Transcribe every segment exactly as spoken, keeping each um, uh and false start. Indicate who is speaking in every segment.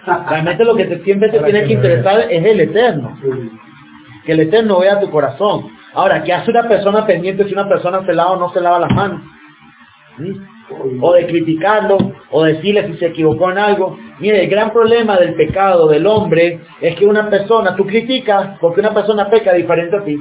Speaker 1: Realmente lo que te, siempre te tiene que interesar es el Eterno. Que el Eterno vea tu corazón. Ahora, ¿qué hace una persona pendiente si una persona se lava o no se lava las manos? ¿Sí? O de criticarlo, o decirle si se equivocó en algo. Mire, el gran problema del pecado del hombre es que una persona, tú criticas porque una persona peca diferente a ti.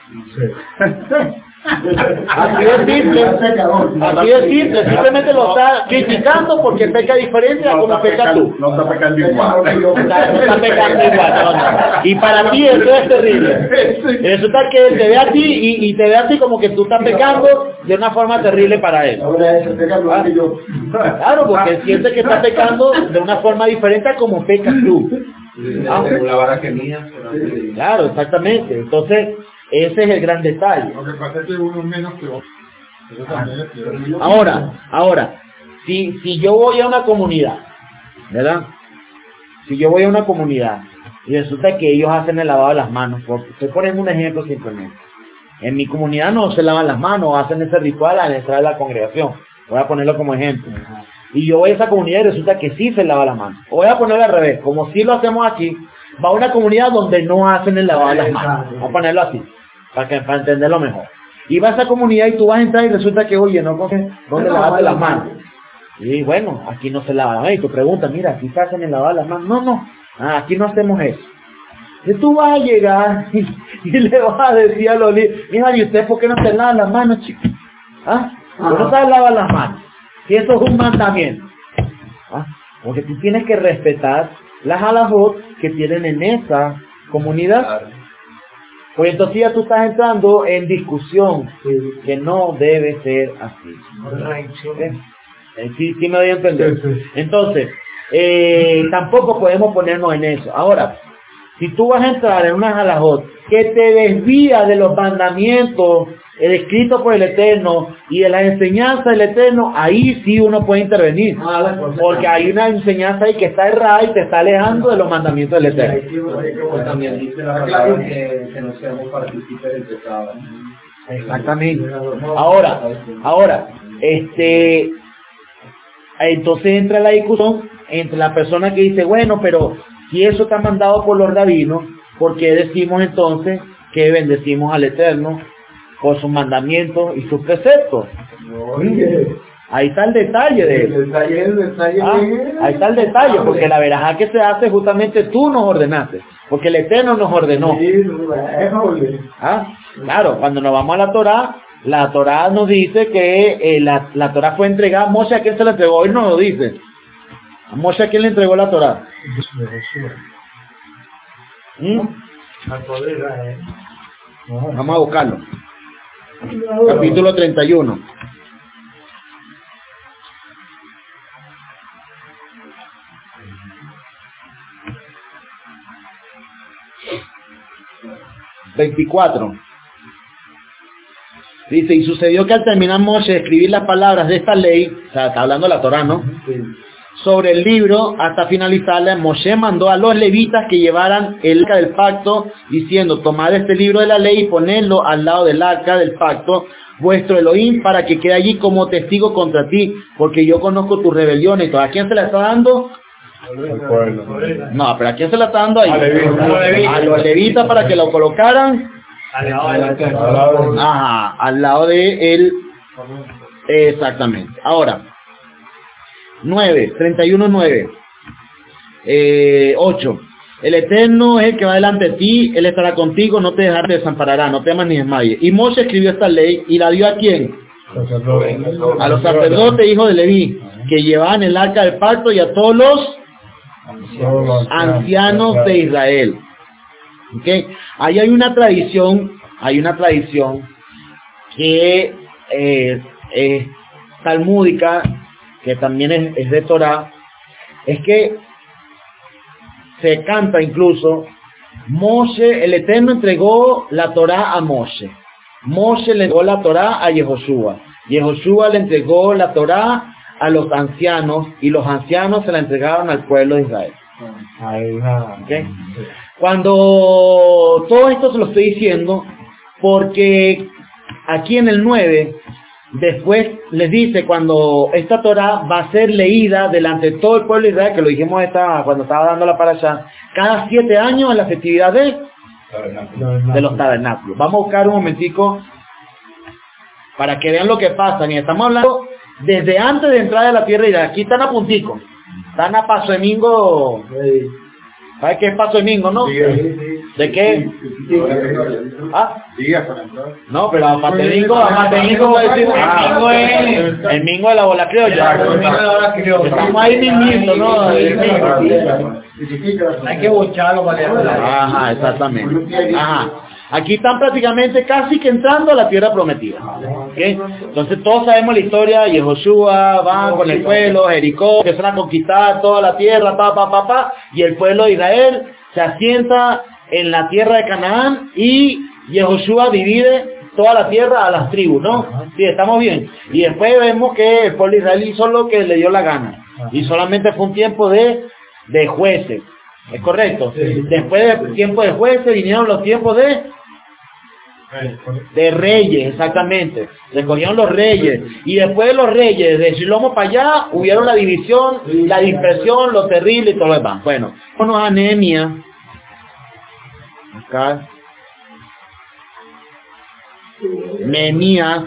Speaker 1: Sí. Así es simple, así es simple, simplemente lo está criticando porque peca diferente a como peca tú.
Speaker 2: No está pecando igual.
Speaker 1: No está pecando igual, no, no. Y para ti eso es terrible. Resulta que él te ve a ti y, y te ve a ti como que tú estás pecando de una forma terrible para él. Claro, porque él siente que está pecando de una forma diferente a como pecas tú.
Speaker 3: Ah, la vara que mía.
Speaker 1: Claro, exactamente. Entonces, ese es el gran detalle.
Speaker 4: Lo que pasa es que uno es menos que otro. Eso también es cierto.
Speaker 1: Ahora, ahora, si, si yo voy a una comunidad, ¿verdad? Si yo voy a una comunidad y resulta que ellos hacen el lavado de las manos, porque estoy poniendo un ejemplo simplemente. En mi comunidad no se lavan las manos, hacen ese ritual al entrar a la congregación. Voy a ponerlo como ejemplo. Y yo voy a esa comunidad y resulta que sí se lava las manos. O voy a ponerlo al revés, como si lo hacemos aquí, va a una comunidad donde no hacen el lavado de las manos. Vamos a ponerlo así, para, que, para entenderlo mejor. Y vas a esa comunidad y tú vas a entrar y resulta que, oye, no coges dónde lavarte las manos. Y bueno, aquí no se lava las manos. Y tú preguntas, mira, aquí se hacen el lavado de las manos. No, no, ah, aquí no hacemos eso. Y tú vas a llegar y, y le vas a decir a los líderes, mira, ¿y usted por qué no se lava las manos, chicos? ¿Ah? ¿Por qué no se lavan las manos? Si eso es un mandamiento. ¿Ah? Porque tú tienes que respetar las halajot que tienen en esa comunidad. Pues entonces ya tú estás entrando en discusión que no debe ser así. ¿Sí? ¿Sí, sí me doy a entender? Entonces, eh, tampoco podemos ponernos en eso. Ahora, si tú vas a entrar en una halajot que te desvía de los mandamientos el escrito por el Eterno y de la enseñanza del Eterno, ahí sí uno puede intervenir. Porque hay una enseñanza ahí que está errada y te está alejando de los mandamientos del Eterno.
Speaker 3: También dice la palabra que, que no seamos partícipes del pecado.
Speaker 1: Exactamente. Ahora, ahora, este, entonces entra la discusión entre la persona que dice, bueno, pero si eso está mandado por los rabinos, ¿por qué decimos entonces que bendecimos al Eterno por sus mandamientos y sus preceptos? ¿Sí? Ahí está el detalle de eso.
Speaker 2: El detalle, el detalle
Speaker 1: ¿Ah? Ahí está el detalle, porque la verajá que se hace justamente tú nos ordenaste, porque el Eterno nos ordenó. ¿Ah? Claro, cuando nos vamos a la Torá, la Torá nos dice que eh, la, la Torá fue entregada. Moshe, ¿a quién se la entregó? Hoy nos lo dice. ¿A Moshe a quién le entregó la Torá? ¿Mm? Vamos a buscarlo. Capítulo treinta y uno. veinticuatro. Dice, y sucedió que al terminar Moshe de escribir las palabras de esta ley, o sea, está hablando la Torá, ¿no? Sí. Sobre el libro, hasta finalizarla, Moshe mandó a los levitas que llevaran el arca del pacto, diciendo, tomad este libro de la ley y ponedlo al lado del arca del pacto, vuestro Elohim, para que quede allí como testigo contra ti, porque yo conozco tus rebeliones. ¿A quién se la está dando? No, pero ¿a quién se la está dando ahí? A los levitas para que lo colocaran al lado, ajá, al lado de él. Exactamente. Ahora, nueve, treinta y uno, nueve, eh, ocho. El Eterno es el que va delante de ti, Él estará contigo, no te dejará, te desamparará, no temas ni desmayes. Y Moshe escribió esta ley y la dio ¿a quién? A los sacerdotes, hijos de Leví, que llevaban el arca del pacto, y a todos los ancianos de Israel. ¿Okay? Ahí hay una tradición, hay una tradición que eh, es talmúdica, que también es, es de Torah, es que se canta incluso, Moshe, el Eterno entregó la Torah a Moshe, Moshe le entregó la Torah a Yehoshua, Yehoshua le entregó la Torah a los ancianos, y los ancianos se la entregaron al pueblo de Israel. ¿Okay? Cuando todo esto se lo estoy diciendo, porque aquí en el nueve, después les dice cuando esta Torah va a ser leída delante de todo el pueblo de Israel, que lo dijimos esta, cuando estaba dándola para allá, cada siete años en la festividad de, de los tabernáculos. Vamos a buscar un momentico para que vean lo que pasa. Y estamos hablando desde antes de entrar a la tierra de Israel. Aquí están a puntico. Están a paso de mingo. ¿Sabes qué es paso de mingo, no? ¿De qué? ¿Ah? No, pero a Matemingo, a Matemingo va a decir, el mingo es el mingo de la bola criolla. Estamos ahí mismito, ¿no?
Speaker 3: Hay que bocharlo para que...
Speaker 1: Ajá, exactamente. Ajá. Aquí están prácticamente casi que entrando a la tierra prometida. ¿Okay? Entonces todos sabemos la historia, Yehoshua va con el pueblo, Jericó, empiezan a conquistar toda la tierra, pa, pa, pa, pa, y el pueblo de Israel se asienta en la tierra de Canaán y Yehoshua divide toda la tierra a las tribus, ¿no? Sí, estamos bien. Y después vemos que el pueblo de Israel hizo lo que le dio la gana. Y solamente fue un tiempo de, de jueces. ¿Es correcto? Después del tiempo de jueces vinieron los tiempos de de reyes, exactamente. Se cogieron los reyes. Y después de los reyes, de Shilomo para allá, hubieron la división, la dispersión, lo terrible y todo lo demás. Bueno, vámonos a Nehemías. Acá. Nehemías.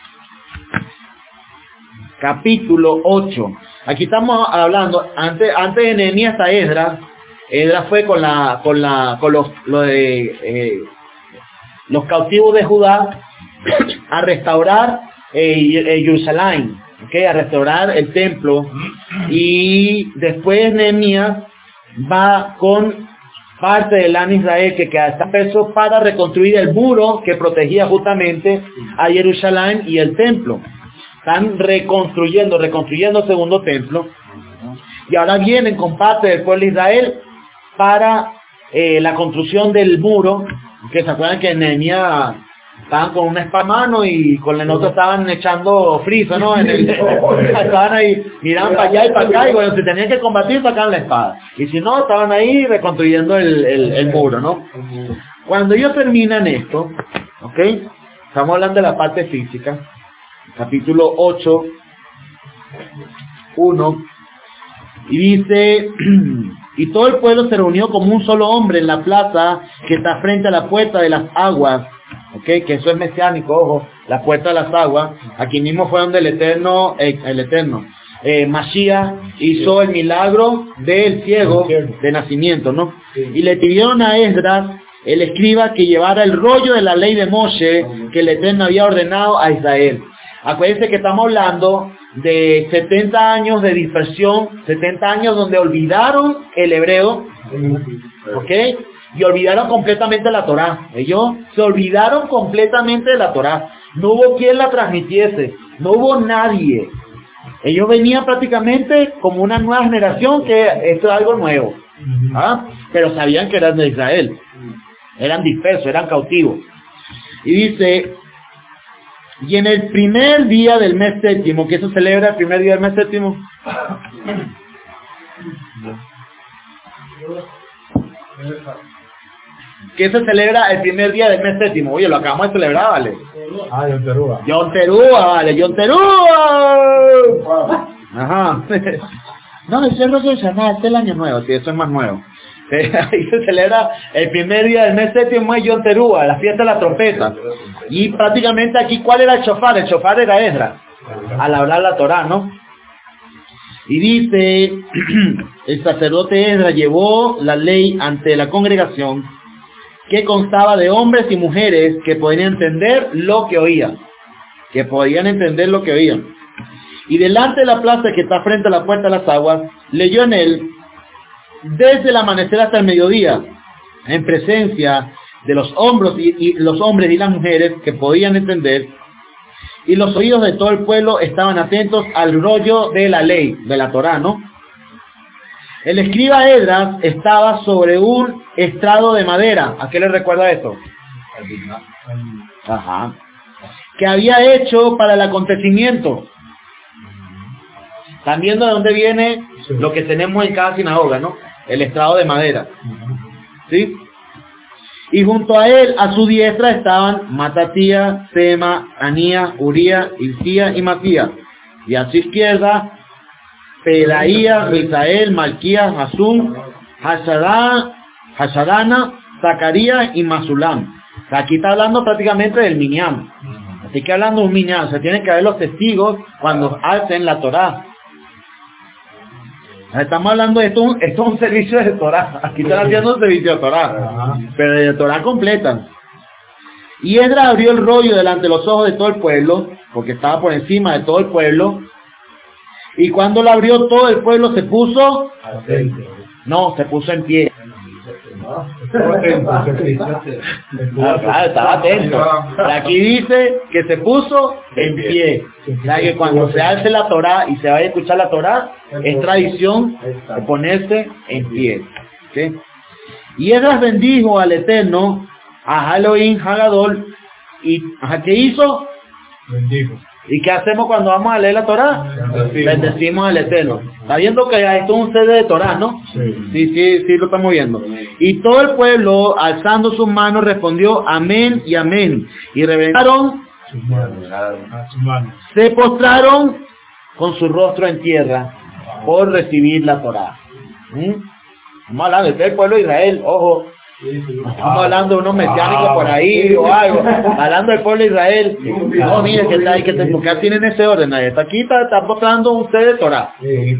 Speaker 1: Capítulo ocho. Aquí estamos hablando, antes, antes de Nehemías está Esdras. Esdras fue con la, con la, con los, lo de, eh, los cautivos de Judá a restaurar eh, Jerusalén, ¿okay? A restaurar el templo. Y después Nehemías va con parte del Lan Israel que queda está peso para reconstruir el muro que protegía justamente a Jerusalén y el templo. Están reconstruyendo, reconstruyendo el segundo templo. Y ahora vienen con parte del pueblo de Israel para eh, la construcción del muro, que se acuerdan que en Nehemías estaban con una espada en mano y con el otro estaban echando friso, ¿no? En el, estaban ahí, miraban para allá y para acá, y cuando se tenían que combatir sacaban la espada. Y si no, estaban ahí reconstruyendo el, el, el muro, ¿no? Cuando ellos terminan esto, ¿ok? Estamos hablando de la parte física, capítulo ocho, uno, y dice... Y todo el pueblo se reunió como un solo hombre en la plaza que está frente a la puerta de las aguas. ¿Ok? Que eso es mesiánico, ojo. La puerta de las aguas. Aquí mismo fue donde el Eterno, eh, el Eterno, eh, Mashiach hizo el milagro del ciego de nacimiento, ¿no? Y le pidieron a Esdras, el escriba, que llevara el rollo de la ley de Moshe que el Eterno había ordenado a Israel. Acuérdense que estamos hablando de setenta años de dispersión, setenta años donde olvidaron el hebreo, ¿ok? Y olvidaron completamente la Torá. Ellos se olvidaron completamente de la Torá. No hubo quien la transmitiese, no hubo nadie. Ellos venían prácticamente como una nueva generación que esto es algo nuevo, ¿ah? Pero sabían que eran de Israel, eran dispersos, eran cautivos. Y dice... Y en el primer día del mes séptimo, ¿qué se celebra el primer día del mes séptimo? ¿Qué se celebra el primer día del mes séptimo? Oye, lo acabamos de celebrar, ¿vale?
Speaker 4: Ah, Yom Teruah.
Speaker 1: Yom Teruah, vale, Yom Teruah. Ajá. No, ese es Rosh Hashanah, este es el año nuevo, sí, eso es más nuevo. Ahí se celebra el primer día del mes séptimo, es Yom Teruah, la fiesta de la trompeta. Y prácticamente aquí, ¿cuál era el shofar? El shofar era Esdras, al hablar la Torá, ¿no? Y dice, el sacerdote Esdras llevó la ley ante la congregación, que constaba de hombres y mujeres que podían entender lo que oían. Que podían entender lo que oían. Y delante de la plaza que está frente a la puerta de las aguas, leyó en él, desde el amanecer hasta el mediodía, en presencia de los hombres y, y los hombres y las mujeres que podían entender, y los oídos de todo el pueblo estaban atentos al rollo de la ley, de la Torá, ¿no? El escriba Esdras estaba sobre un estrado de madera. ¿A qué le recuerda esto? Ajá. Que había hecho para el acontecimiento. ¿Están viendo de dónde viene lo que tenemos en cada sinagoga, no? El estrado de madera. ¿Sí? Y junto a él, a su diestra, estaban Matatía, Sema, Anías, Uría, Hilcía y Matías. Y a su izquierda, Pedaías, Misael, Malquías, Hasum, Hashadana, Zacarías y Masulam. Aquí está hablando prácticamente del Minyan. Así que hablando de un Minyan, se tienen que ver los testigos cuando hacen la Torá. Estamos hablando de esto, esto es un servicio de Torá. Aquí están haciendo un servicio de Torá, pero de Torá completa. Y Esdras abrió el rollo delante de los ojos de todo el pueblo, porque estaba por encima de todo el pueblo. Y cuando lo abrió, todo el pueblo se puso, no, se puso en pie. Ah, claro, estaba atento. Aquí dice que se puso en pie. O sea que cuando se alce la Torá y se vaya a escuchar la Torá, es tradición de ponerse en pie. ¿Okay? Y Esdras bendijo al Eterno, a Elohim Hagadol, y ¿a qué hizo?
Speaker 4: Bendijo.
Speaker 1: ¿Y qué hacemos cuando vamos a leer la Torá? Bendecimos, Bendecimos al Eterno. Está viendo que esto es un C D de Torá, ¿no? Sí. sí, sí, sí, lo estamos viendo. Y todo el pueblo, alzando sus manos, respondió amén y amén. Y reverenciaron, se postraron con su rostro en tierra por recibir la Torá. ¿Mm? Vamos hablando del pueblo de Israel, ojo. Estamos hablando de unos mesiánicos por ahí o algo, hablando del pueblo de Israel. No, mire que está ahí, que te, porque tienen ese orden ahí. Está aquí, está, está mostrando un C de Torah.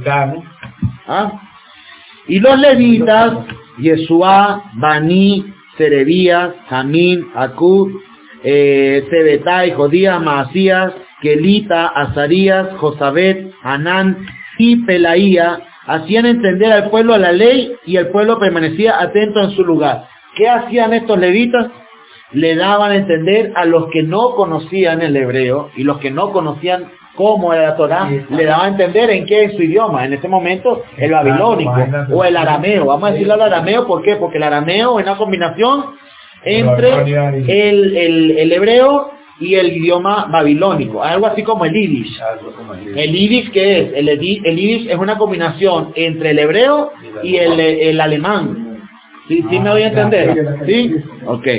Speaker 1: ¿Ah? Y los levitas, Yeshua, Bani, Serebías, Jamín, Acud, eh, Sebetai, Jodías, Maasías, Kelita, Azarías, Josabet, Hanán y Pelaía, hacían entender al pueblo la ley y el pueblo permanecía atento en su lugar. ¿Qué hacían estos levitas? Le daban a entender a los que no conocían el hebreo y los que no conocían cómo era la Torá, le daban a entender en qué es su idioma. En este momento, el babilónico o el arameo. Vamos a decirle al arameo, ¿por qué? Porque el arameo es una combinación entre el, el, el hebreo y el idioma babilónico, algo así como el yiddish. El yiddish, ¿qué es? El, el yiddish es una combinación entre el hebreo y el, el alemán. ¿Sí, sí me voy a entender? ¿Sí? Ok.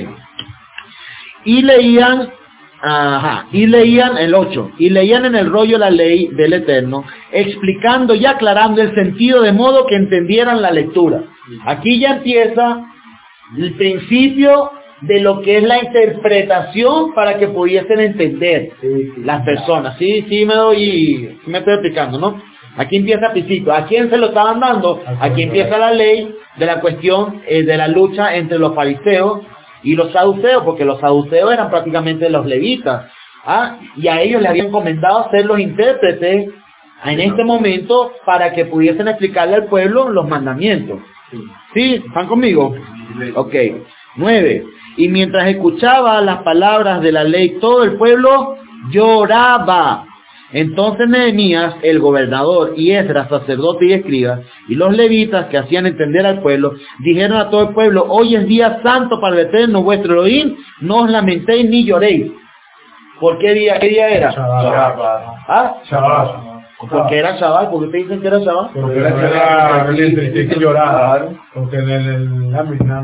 Speaker 1: Y leían, ajá, y leían el ocho, y leían en el rollo la ley del Eterno, explicando y aclarando el sentido de modo que entendieran la lectura. Aquí ya empieza el principio de lo que es la interpretación para que pudiesen entender las personas. Sí, sí me doy, sí me estoy explicando, ¿no? Aquí empieza el principio. ¿A quién se lo estaban dando? Aquí empieza la ley de la cuestión eh, de la lucha entre los fariseos y los saduceos, porque los saduceos eran prácticamente los levitas, ¿ah? Y a ellos les habían encomendado ser los intérpretes en este momento para que pudiesen explicarle al pueblo los mandamientos. ¿Sí? ¿Están conmigo? Ok. Nueve. Y mientras escuchaba las palabras de la ley, todo el pueblo lloraba. Entonces Nehemías, el gobernador, y Esdras, sacerdote y escriba, y los levitas que hacían entender al pueblo, dijeron a todo el pueblo: hoy es día santo para el Eterno vuestro Elohim, no os lamentéis ni lloréis. ¿Por qué día? ¿Qué día era?
Speaker 4: Shabbat.
Speaker 1: ¿Ah?
Speaker 4: Shabbat.
Speaker 1: Porque era Shabbat. ¿Por qué te dicen que era Shabbat?
Speaker 4: Porque era que que llorar. Porque en el ámbito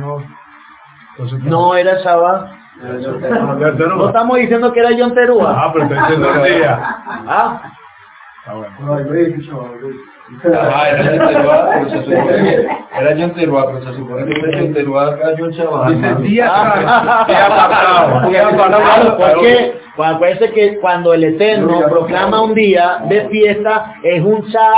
Speaker 1: no era Shabbat. No estamos diciendo que era Yom Teruah.
Speaker 4: Ah, pero te diciendo el día.
Speaker 1: Ah.
Speaker 4: Ah, bueno.
Speaker 2: Ah, era Yom Teruah, pero se supone era Yom Teruah, pero se supone que era Yom Teruah acá Yom Shabbat.
Speaker 4: Dice día pasado. Día pasado.
Speaker 1: ¿Por qué? Pues acuérdense que cuando el Eterno proclama un día de fiesta, es un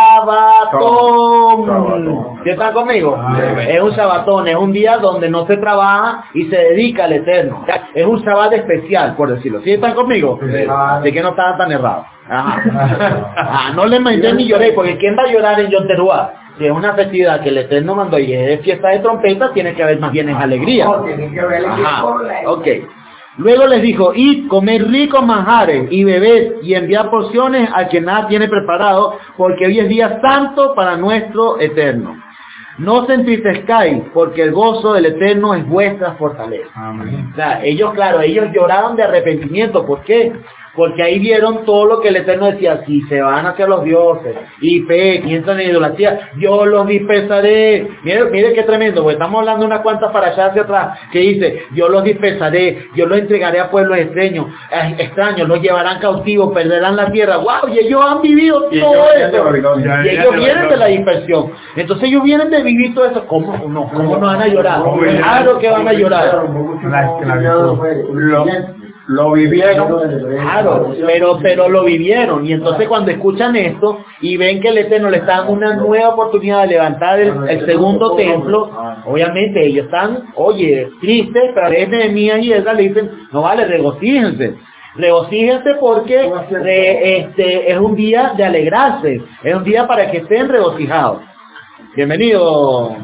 Speaker 1: Shabbatón. ¿Sí están conmigo? Es un Shabbatón, es un día donde no se trabaja y se dedica al Eterno. Es un Shabbat especial, por decirlo. ¿Sí están conmigo? Así que no estaban tan errados. Ajá. Ah, no les mandé ni lloré, porque ¿quién va a llorar en Yom Teruah? Si es una festividad que el Eterno mandó y es fiesta de trompeta, tiene que haber más bien es alegría. Ajá. Ok. Luego les dijo: id, comed ricos manjares y bebed y enviad porciones a quien nada tiene preparado, porque hoy es día santo para nuestro Eterno. No os entristezcáis, porque el gozo del Eterno es vuestra fortaleza.
Speaker 4: Amén.
Speaker 1: O sea, ellos, claro, ellos lloraron de arrepentimiento. ¿Por qué? Porque ahí vieron todo lo que el Eterno decía, si se van hacia los dioses y pecan y entran en idolatría, yo los dispersaré. Mire, mire qué tremendo, porque estamos hablando de unas cuantas para allá hacia atrás, que dice, yo los dispersaré, yo los entregaré a pueblos extraños, eh, extraños, los llevarán cautivos, perderán la tierra. ¡Wow! Y ellos han vivido
Speaker 2: Y
Speaker 1: todo
Speaker 2: ellos
Speaker 1: eso.
Speaker 2: vienen de
Speaker 1: Y
Speaker 2: Babilonia.
Speaker 1: ellos vienen de la dispersión. Entonces ellos vienen de vivir todo eso. ¿Cómo no? ¿Cómo no van a llorar? Claro que van a llorar.
Speaker 4: La esclavitud.
Speaker 2: Lo, lo vivieron.
Speaker 1: Claro, pero, pero lo vivieron. Y entonces cuando escuchan esto y ven que el Eterno le está dando una nueva oportunidad de levantar el, el segundo templo, obviamente ellos están, oye, tristes, pero es Nehemías y Esdras le dicen, no vale, regocíjense. Regocíjense porque re, este, es un día de alegrarse, es un día para que estén regocijados. Bienvenido.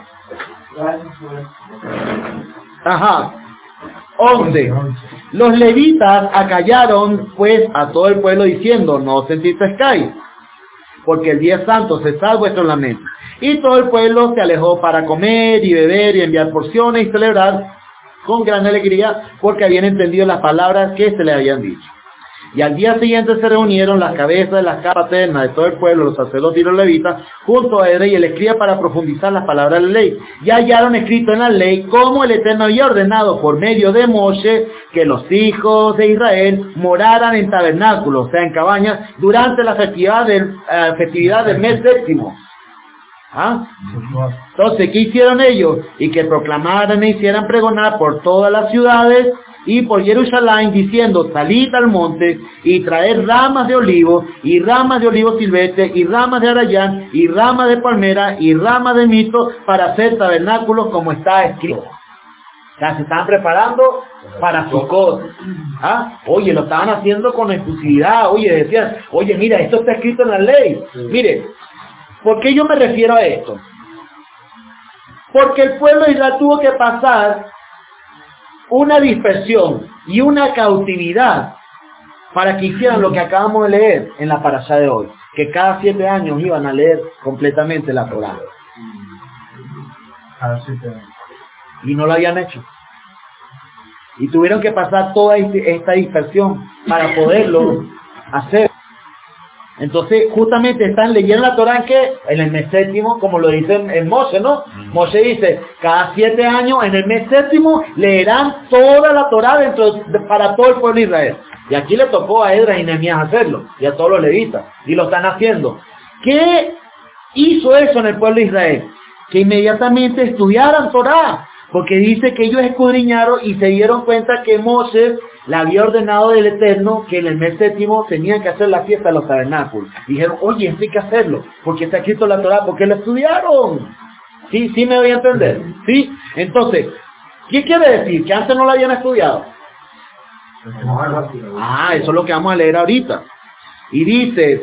Speaker 1: Ajá. once. Los levitas acallaron pues a todo el pueblo diciendo, no os entristezcáis, porque el día santo cesad vuestro lamento. Y todo el pueblo se alejó para comer y beber y enviar porciones y celebrar con gran alegría, porque habían entendido las palabras que se le habían dicho. Y al día siguiente se reunieron las cabezas de las casas paternas de todo el pueblo, los sacerdotes y los levitas, junto a Edra y el escriba para profundizar las palabras de la ley. Y hallaron escrito en la ley cómo el Eterno había ordenado por medio de Moshe que los hijos de Israel moraran en tabernáculos, o sea, en cabañas, durante la festividad del, uh, festividad del mes séptimo. ¿Ah? Entonces, ¿qué hicieron ellos? Y que proclamaran e hicieran pregonar por todas las ciudades y por Jerusalén, diciendo, salid al monte y traed ramas de olivo, y ramas de olivo silvestre, y ramas de arayán, y ramas de palmera, y ramas de mito, para hacer tabernáculos como está escrito. O sea, se estaban preparando para Sucot. ¿Ah? Oye, lo estaban haciendo con exclusividad. Oye, decían, oye, mira, esto está escrito en la ley. Mire, ¿por qué yo me refiero a esto? Porque el pueblo de Israel tuvo que pasar una dispersión y una cautividad para que hicieran lo que acabamos de leer en la parashá de hoy, que cada siete años iban a leer completamente la Torá. Y no lo habían hecho. Y tuvieron que pasar toda esta dispersión para poderlo hacer. Entonces, justamente están leyendo la Torá en que en el mes séptimo, como lo dice en Moshe, ¿no? Moshe dice, cada siete años, en el mes séptimo, leerán toda la Torá dentro de, para todo el pueblo de Israel. Y aquí le tocó a Esdras y Nehemías hacerlo, y a todos los levitas, y lo están haciendo. ¿Qué hizo eso en el pueblo de Israel? Que inmediatamente estudiaran Torá, porque dice que ellos escudriñaron y se dieron cuenta que Moshe le había ordenado del Eterno que en el mes séptimo tenían que hacer la fiesta de los tabernáculos. Dijeron, oye, esto hay que hacerlo, porque está escrito en la Torá, porque lo estudiaron. ¿Sí? ¿Sí me voy a entender? ¿Sí? Entonces, ¿qué quiere decir? ¿Que antes no lo habían estudiado? Ah, eso es lo que vamos a leer ahorita. Y dice,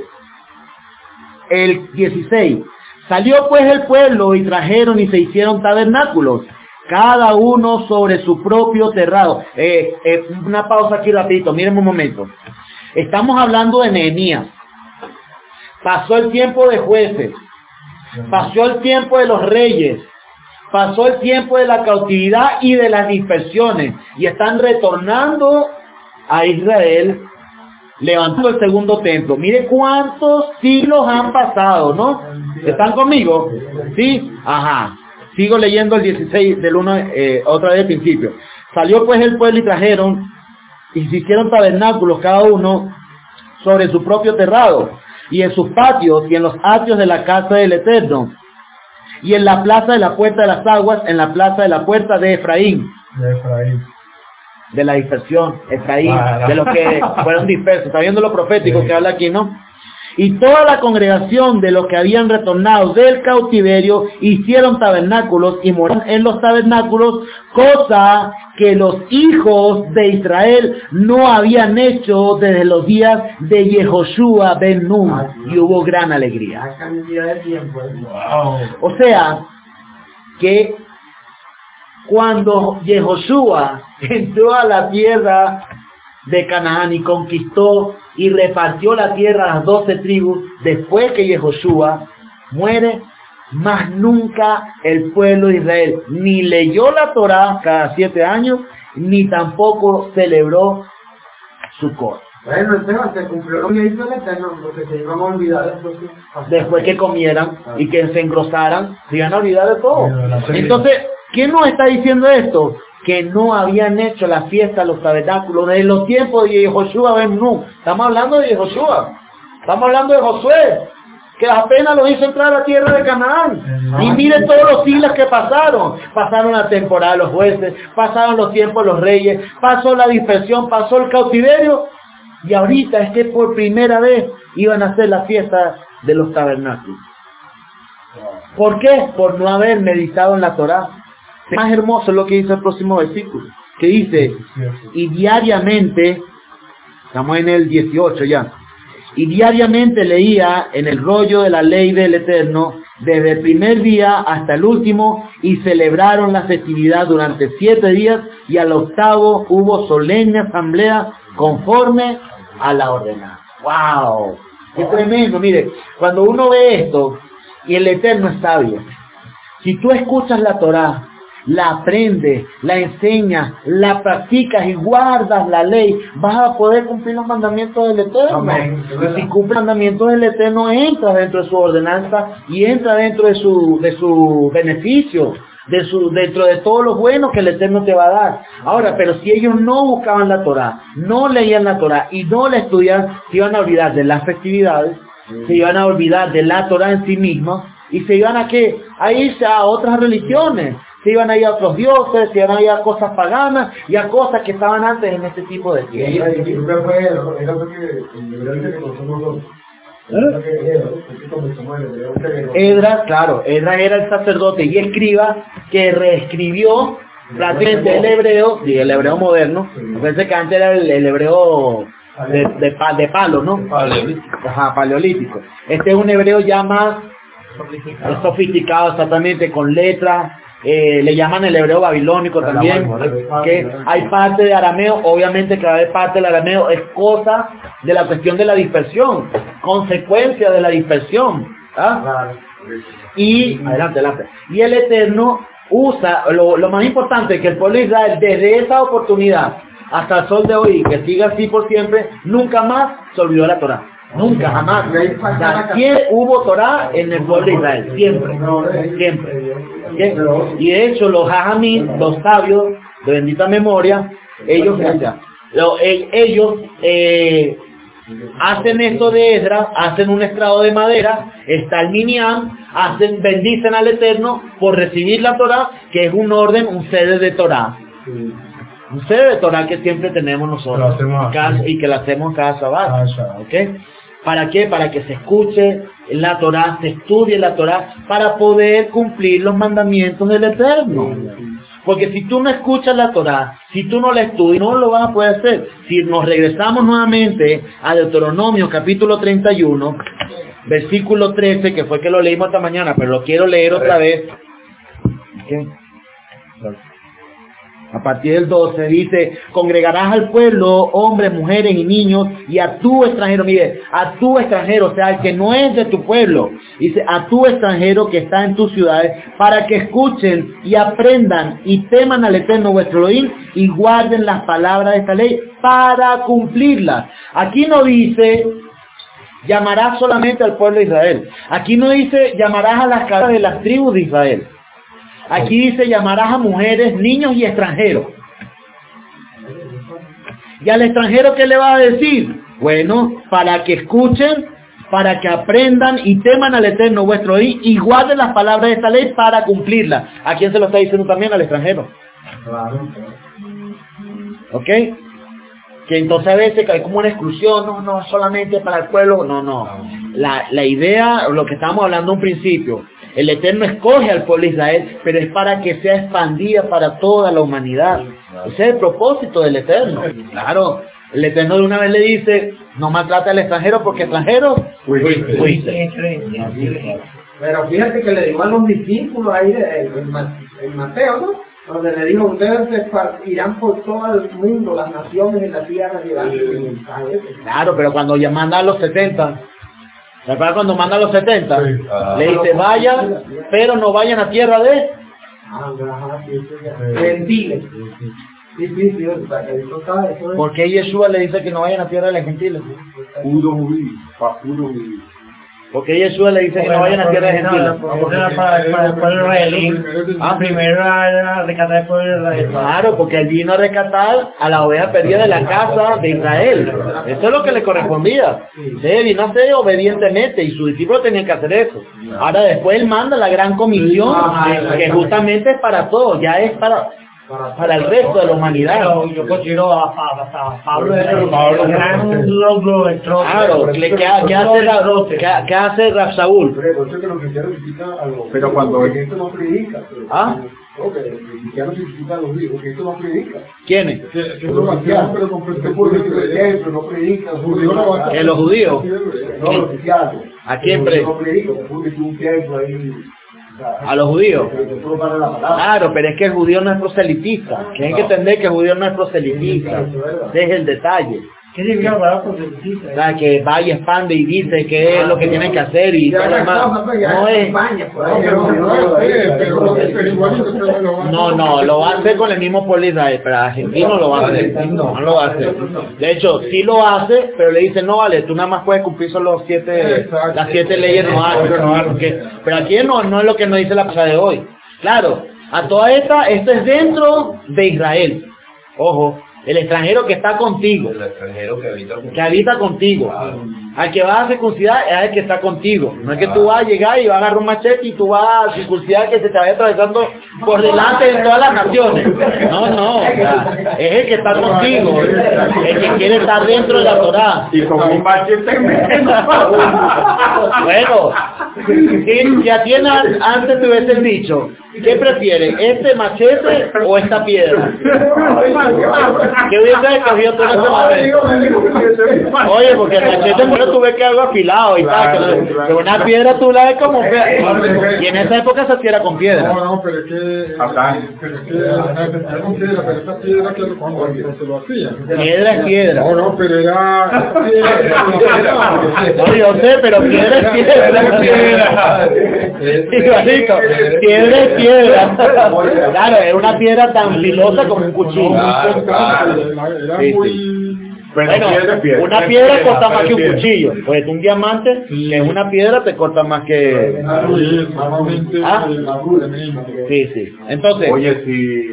Speaker 1: el dieciséis, salió pues el pueblo y trajeron y se hicieron tabernáculos, cada uno sobre su propio terrado. Eh, eh, una pausa aquí rapidito, miren un momento. Estamos hablando de Nehemías. Pasó el tiempo de jueces, pasó el tiempo de los reyes, pasó el tiempo de la cautividad y de las dispersiones, y están retornando a Israel, levantando el segundo templo. Mire cuántos siglos han pasado, ¿no? ¿Están conmigo? ¿Sí? Ajá. Sigo leyendo el dieciséis del uno, eh, otra vez al principio. Salió pues el pueblo y trajeron, y se hicieron tabernáculos cada uno sobre su propio terrado, y en sus patios, y en los atrios de la casa del Eterno, y en la plaza de la puerta de las aguas, en la plaza de la puerta de Efraín.
Speaker 4: De Efraín.
Speaker 1: De la dispersión, Efraín,
Speaker 4: Ah,
Speaker 1: de los que fueron dispersos. Está viendo lo profético que habla aquí, ¿no? Y toda la congregación de los que habían retornado del cautiverio hicieron tabernáculos y moraron en los tabernáculos, cosa que los hijos de Israel no habían hecho desde los días de Yehoshua ben Nun, y hubo gran alegría.
Speaker 4: Wow.
Speaker 1: O sea, que cuando Yehoshua entró a la tierra de Canaán y conquistó y repartió la tierra a las doce tribus, después que Yehoshua muere, más nunca el pueblo de Israel ni leyó la Torá cada siete años, ni tampoco celebró Sucot.
Speaker 3: Bueno, Esteban, se cumplió lo que hizo el Eterno, porque se iban a olvidar después que,
Speaker 1: Después que comieran y que se engrosaran, se iban a olvidar de todo. Entonces, ¿quién nos está diciendo esto? Que no habían hecho la fiesta, los tabernáculos, desde los tiempos de Yehoshua ben Nun. Estamos hablando de Yehoshua. Estamos hablando de Josué, que apenas lo hizo entrar a la tierra de Canaán. Y miren todos los siglos que pasaron. Pasaron la temporada de los jueces, pasaron los tiempos de los reyes, pasó la dispersión, pasó el cautiverio. Y ahorita es que por primera vez iban a hacer la fiesta de los tabernáculos. ¿Por qué? Por no haber meditado en la Torá. Más hermoso es lo que dice el próximo versículo, que dice, y diariamente, estamos en el dieciocho ya, y diariamente leía en el rollo de la ley del Eterno, desde el primer día hasta el último, y celebraron la festividad durante siete días, y al octavo hubo solemne asamblea conforme a la ordenanza. ¡Wow! ¡Qué tremendo! Mire, cuando uno ve esto, y el Eterno es sabio, si tú escuchas la Torá, la aprendes, la enseñas, la practicas y guardas la ley, vas a poder cumplir los mandamientos del Eterno. Amén. Y si cumples los mandamientos del Eterno, entras dentro de su ordenanza y entra dentro de su, de su beneficio, de su, dentro de todo lo bueno que el Eterno te va a dar. Ahora, pero si ellos no buscaban la Torá, no leían la Torá y no la estudiaban, se iban a olvidar de las festividades, mm. se iban a olvidar de la Torá en sí misma y se iban a ¿qué? A irse a otras religiones. Se iban a ir a otros dioses, se iban a ir a cosas paganas y a cosas que estaban antes en este tipo de tiempos. Edras, claro, Edras era el sacerdote y escriba que reescribió prácticamente el hebreo, y el hebreo moderno. Pensé que antes era el, el hebreo de, de, de palo, ¿no? Paleolítico. Ajá, paleolítico. Este es un hebreo ya más sofisticado, sofisticado exactamente, con letras. Eh, le llaman el hebreo babilónico también, que hay parte de arameo, obviamente que va a haber parte del arameo, es cosa de la cuestión de la dispersión, consecuencia de la dispersión, ¿ah? Y, adelante, adelante, y el Eterno usa, lo, lo más importante es que el pueblo de Israel, desde esa oportunidad hasta el sol de hoy, que siga así por siempre, nunca más se olvidó la Torá. Nunca, jamás. O sea, siempre hubo Torá en el pueblo de Israel. Siempre. Siempre. ¿Okay? Y de hecho, los Jajamín, los sabios de bendita memoria, ellos, ellos eh, hacen esto de Esdras, hacen un estrado de madera, está el minyan, hacen, bendicen al Eterno por recibir la Torá, que es un orden, un sede de Torá. Un sede de Torá que siempre tenemos nosotros cada, y que la hacemos cada sábado. ¿Okay? ¿Para qué? Para que se escuche la Torá, se estudie la Torá, para poder cumplir los mandamientos del Eterno. Porque si tú no escuchas la Torá, si tú no la estudias, no lo vas a poder hacer. Si nos regresamos nuevamente a Deuteronomio capítulo treinta y uno, versículo trece, que fue que lo leímos esta mañana, pero lo quiero leer otra vez. ¿Okay? A partir del doce dice, congregarás al pueblo, hombres, mujeres y niños, y a tu extranjero, mire, a tu extranjero, o sea, el que no es de tu pueblo, dice, a tu extranjero que está en tus ciudades, para que escuchen y aprendan y teman al Eterno vuestro Elohim y guarden las palabras de esta ley para cumplirlas. Aquí no dice, llamarás solamente al pueblo de Israel. Aquí no dice, llamarás a las cabezas de las tribus de Israel. Aquí dice, llamarás a mujeres, niños y extranjeros. ¿Y al extranjero qué le va a decir? Bueno, para que escuchen, para que aprendan y teman al Eterno vuestro Elohim y guarden las palabras de esta ley para cumplirlas. ¿A quién se lo está diciendo también? Al extranjero. ¿Ok? Que entonces a veces hay como una exclusión, no, no, solamente para el pueblo, no, no. La, la idea, lo que estábamos hablando en un principio, el Eterno escoge al pueblo de Israel, pero es para que sea expandida para toda la humanidad. Ese es el propósito del Eterno. Claro, el Eterno de una vez le dice, no maltrata al extranjero porque extranjero fuiste. fuiste.
Speaker 3: Pero fíjate que le dijo a los discípulos ahí en Mateo, ¿no? Donde le dijo, ustedes se irán por todo el mundo, las naciones en la tierra.
Speaker 1: Claro, pero cuando ya manda a los setenta, ¿se acuerdan cuando manda a los setenta? Sí. Ah, le dice, vayan, pero no vayan a tierra de gentiles.
Speaker 3: Sí, sí, sí, o sea, que eso está, eso es...
Speaker 1: ¿Por qué Yeshua le dice que no vayan a tierra de los gentiles?
Speaker 2: Puro judío, pa' puro judío.
Speaker 1: ¿Por qué Yeshua le dice que no vayan a tierra de gentiles?
Speaker 5: Porque era para, para el pueblo israelí. Ah, primero era rescatar el pueblo israelí.
Speaker 1: Claro, porque él vino a rescatar a la oveja perdida de la casa de Israel. Eso es lo que le correspondía. Él vino a hacer obedientemente y sus discípulos tenían que hacer eso. Ahora después él manda la gran comisión, que justamente es para todos, ya es para... para el resto de la humanidad.
Speaker 5: Pero yo considero a, a, a Pablo el gran logro del trono.
Speaker 1: Claro, ¿qué, qué, qué hace, Ra- qué, qué hace Rab Saúl?
Speaker 2: Pero cuando
Speaker 6: esto no predica. Pero,
Speaker 1: ¿Ah?
Speaker 6: no, que el cristiano se critica a los judíos, porque esto no predica.
Speaker 1: ¿Quiénes?
Speaker 6: Los cristianos, pero con ejemplo, no predican.
Speaker 1: ¿Que los judíos?
Speaker 6: No, los cristianos.
Speaker 1: ¿A quién pre-
Speaker 6: No predican, porque un tiempo ahí.
Speaker 1: ¿A los judíos? Claro, pero es que el judío no es proselitista. Tienen que entender que el judío no es proselitista. Ese es el detalle.
Speaker 5: ¿Qué significa para proselitista?
Speaker 1: O sea, que va y expande y dice qué es lo que tienen que hacer y todo lo demás. No es... No, no, lo va a hacer con el mismo pueblo de Israel, pero argentino lo va a hacer. No lo va a hacer. De hecho, sí lo hace, pero le dice, no vale, tú nada más puedes cumplir solo los siete, las siete leyes no porque, pero aquí no, no es lo que nos dice la pasada de hoy. Claro, a toda esta, esto es dentro de Israel. Ojo. El extranjero que está contigo.
Speaker 2: El extranjero que habita contigo.
Speaker 1: Que habita contigo. Al que vas a circuncidar es el que está contigo. No es que tú vas a llegar y vas a agarrar un machete y tú vas a circuncidar que se te vaya atravesando por delante de todas las naciones. No, no. O sea, es el que está contigo. El que quiere estar dentro de la Torá.
Speaker 2: Y con un machete menos.
Speaker 1: Bueno, si, si a ti antes te hubiesen dicho, ¿qué prefieres? ¿Este machete o esta piedra? ¿Qué hubiese escogido tú en ese momento? Oye, porque el machete bueno tú ves que algo afilado y tal, que, que una piedra tú la ves como fea. Y en esa época se hacía con piedra.
Speaker 6: No, no, pero es que... Pero es que... Era con piedra, pero esa piedra que cuando se lo hacía.
Speaker 1: Piedra es piedra.
Speaker 6: No, no, pero era...
Speaker 1: No, yo sé, pero piedra es piedra. Igualito, piedra es piedra. Claro, es una piedra tan filosa como un cuchillo. Sí, sí. Bueno, una piedra corta más que un cuchillo. Pues un diamante, que es una piedra, te corta más que... ¿Ah? Sí, sí. Entonces...
Speaker 2: Oye, si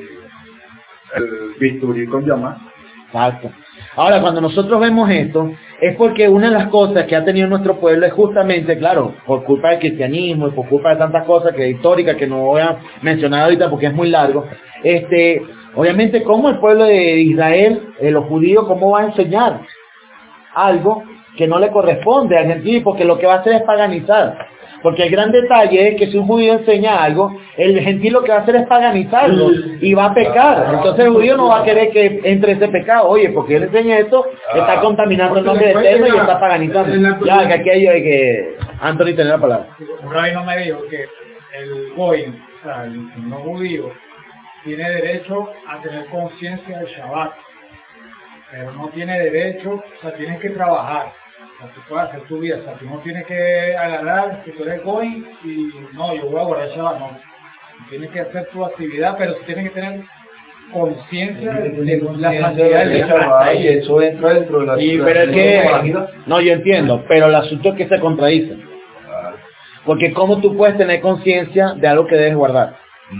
Speaker 2: el bisturí con llamas.
Speaker 1: Exacto. Ahora, cuando nosotros vemos esto, es porque una de las cosas que ha tenido nuestro pueblo es justamente, claro, por culpa del cristianismo y por culpa de tantas cosas que históricas que no voy a mencionar ahorita porque es muy largo, este, obviamente, ¿cómo el pueblo de Israel, eh, los judíos, cómo va a enseñar algo que no le corresponde al gentil? Porque lo que va a hacer es paganizar. Porque el gran detalle es que si un judío enseña algo, el gentil lo que va a hacer es paganizarlo y va a pecar. Entonces el judío no va a querer que entre ese pecado. Oye, porque él enseña esto, está contaminando el nombre de Eterno y está paganizando. Ya, que aquí hay que Anthony tener la palabra.
Speaker 7: Un rabino me dijo que el goy, o sea, el no judío, tiene derecho a tener conciencia del Shabbat, pero no tiene derecho, o sea, tienes que trabajar. O sea, tú puedes hacer tu vida, o sea, tú no tienes que agarrar que tú eres goy y no, yo voy a guardar Shabbat, no. Tienes que hacer tu actividad, pero tienes que tener conciencia de la santidad del Shabbat.
Speaker 2: Y eso entra dentro de la...
Speaker 1: Y, pero es que... No, yo entiendo, pero el asunto es que se contradice. Porque ¿cómo tú puedes tener conciencia de algo que debes guardar?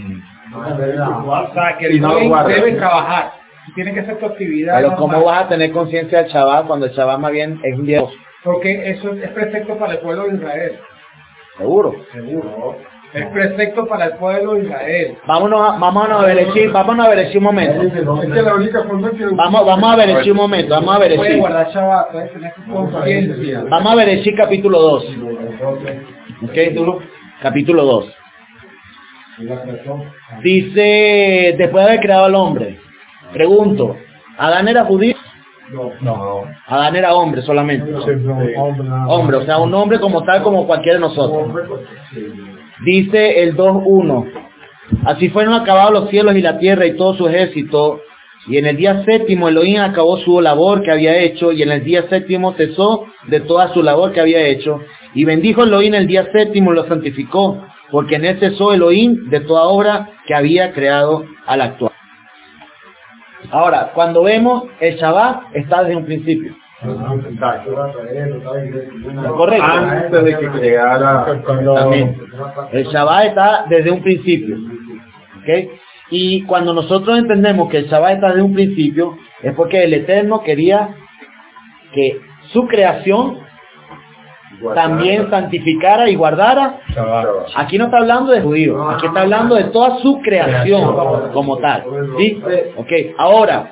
Speaker 7: O sea, que el goy debe trabajar. Tienes que hacer tu actividad.
Speaker 1: Pero
Speaker 7: normal.
Speaker 1: ¿cómo vas a tener conciencia del Shabbat cuando el Shabbat más bien es un día?
Speaker 7: Porque eso es precepto para el pueblo de Israel.
Speaker 1: Seguro.
Speaker 7: Seguro. Es precepto para el pueblo de Israel.
Speaker 1: Vámonos a, vámonos a Bereshit, vámonos a Bereshit un momento.
Speaker 6: Es que la única forma que...
Speaker 1: Vamos, vamos a Bereshit un momento, vamos a
Speaker 7: Puedes
Speaker 1: Bereshit.
Speaker 7: guardar Shabbat, puedes tener tu conciencia.
Speaker 1: Vamos a Bereshit capítulo dos. ¿Ok? Capítulo dos. Dice, después de haber creado al hombre, pregunto, ¿Adán era judío?
Speaker 6: No.
Speaker 1: Adán era hombre solamente. Hombre, o sea, un hombre como tal como cualquiera de nosotros. Dice el dos uno, así fueron acabados los cielos y la tierra y todo su ejército, y en el día séptimo Elohim acabó su labor que había hecho, y en el día séptimo cesó de toda su labor que había hecho, y bendijo Elohim el día séptimo y lo santificó, porque en él cesó Elohim de toda obra que había creado al actual. Ahora, cuando vemos el Shabbat, está desde un principio. Correcto.
Speaker 2: Antes de que llegara.
Speaker 1: También. El Shabbat está desde un principio. ¿Okay? Y cuando nosotros entendemos que el Shabbat está desde un principio, es porque el Eterno quería que su creación también santificara y guardara. Aquí no está hablando de judíos, aquí está hablando de toda su creación como tal. ¿Sí? Okay. Ahora,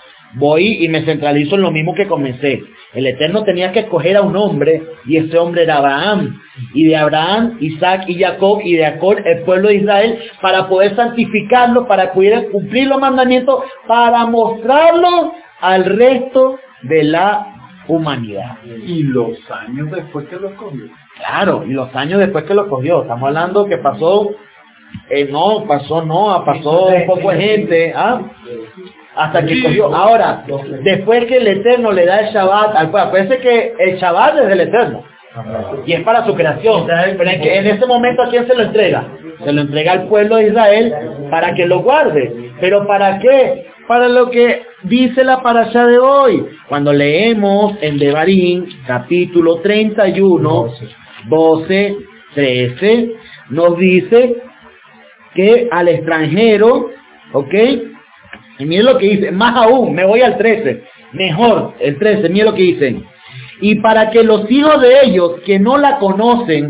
Speaker 1: voy y me centralizo en lo mismo que comencé. El Eterno tenía que escoger a un hombre, y ese hombre era Abraham. Y de Abraham, Isaac y Jacob, y de Jacob el pueblo de Israel, para poder santificarlo, para poder cumplir los mandamientos, para mostrarlo al resto de la humanidad.
Speaker 2: Y los años después que lo cogió.
Speaker 1: Claro, y los años después que lo cogió. Estamos hablando que pasó, eh, no, pasó no, pasó un poco de gente, ¿ah? Hasta que cogió. Ahora, después que el Eterno le da el Shabbat al pueblo, parece que el Shabbat es del Eterno. Y es para su creación. Pero en, que, en ese momento, ¿a quién se lo entrega? Se lo entrega al pueblo de Israel para que lo guarde. ¿Pero para qué? Para lo que dice la parashá de hoy. Cuando leemos en Devarim, capítulo treinta y uno, doce, trece, nos dice que al extranjero, ¿ok? Y miren lo que dice, más aún, me voy al trece, mejor, el trece, miren lo que dicen. Y para que los hijos de ellos que no la conocen,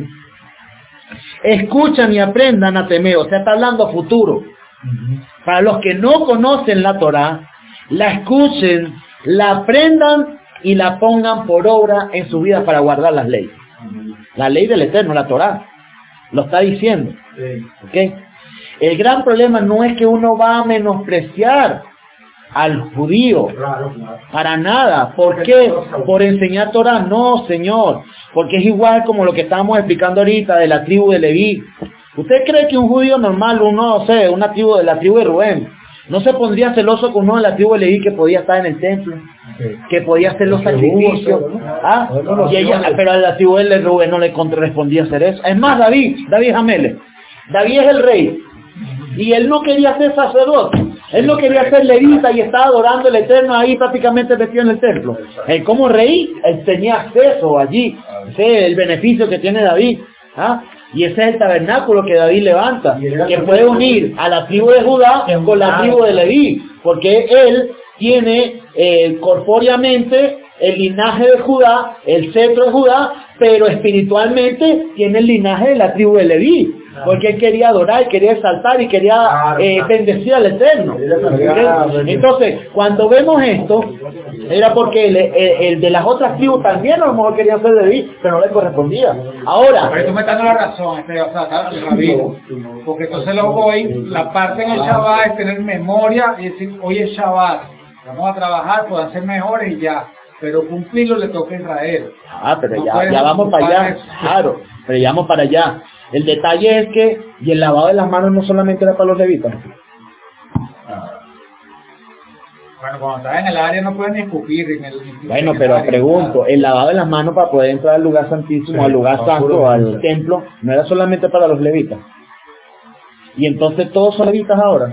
Speaker 1: escuchan y aprendan a temer, o sea, está hablando a futuro. Para los que no conocen la Torá, la escuchen, la aprendan y la pongan por obra en su vida para guardar las leyes. La ley del Eterno, la Torá, lo está diciendo. ¿Okay? El gran problema no es que uno va a menospreciar al judío, para nada. ¿Por qué? Por enseñar Torah. No, señor, porque es igual como lo que estábamos explicando ahorita de la tribu de Leví. ¿Usted cree que un judío normal, uno, no sé, una tribu de la tribu de Rubén, no se pondría celoso con uno de la tribu de Leví que podía estar en el templo, que podía hacer los sacrificios? ¿Ah? Y ella, pero a la tribu de Rubén no le correspondía hacer eso. Es más, David, David Jamele, David es el rey, y él no quería ser sacerdote, él no quería ser levita y estaba adorando al Eterno ahí prácticamente metido en el templo. Él como rey, él tenía acceso allí, ese es el beneficio que tiene David. ¿Ah? Y ese es el tabernáculo que David levanta, que puede unir a la tribu de Judá con la tribu de Leví, porque él tiene eh, corpóreamente el linaje de Judá, el cetro de Judá, pero espiritualmente tiene el linaje de la tribu de Leví, porque él quería adorar, quería exaltar y quería eh, bendecir al Eterno. ¿Okay? Entonces, cuando vemos esto, era porque el, el, el de las otras tribus también a lo mejor quería ser Leví, pero no le correspondía. Ahora,
Speaker 7: pero tú me estás dando la razón, este, o sea, acá, rabino, porque entonces los hoy, la parte en el Shabbat es tener memoria y decir, hoy es Shabbat, vamos a trabajar, pues hacer mejores y ya. Pero cumplirlo le toca a Israel.
Speaker 1: Ah, pero
Speaker 7: no
Speaker 1: ya, ya vamos para allá. Eso. Claro, pero ya vamos para allá. El detalle es que, y el lavado de las manos no solamente era para los levitas.
Speaker 7: Bueno, cuando estás en el área no puedes ni escupir. Ni, ni
Speaker 1: bueno, pero pregunto, el lavado de las manos para poder entrar al lugar santísimo, sí, al lugar santo, al templo, no era solamente para los levitas. Y entonces todos son levitas ahora.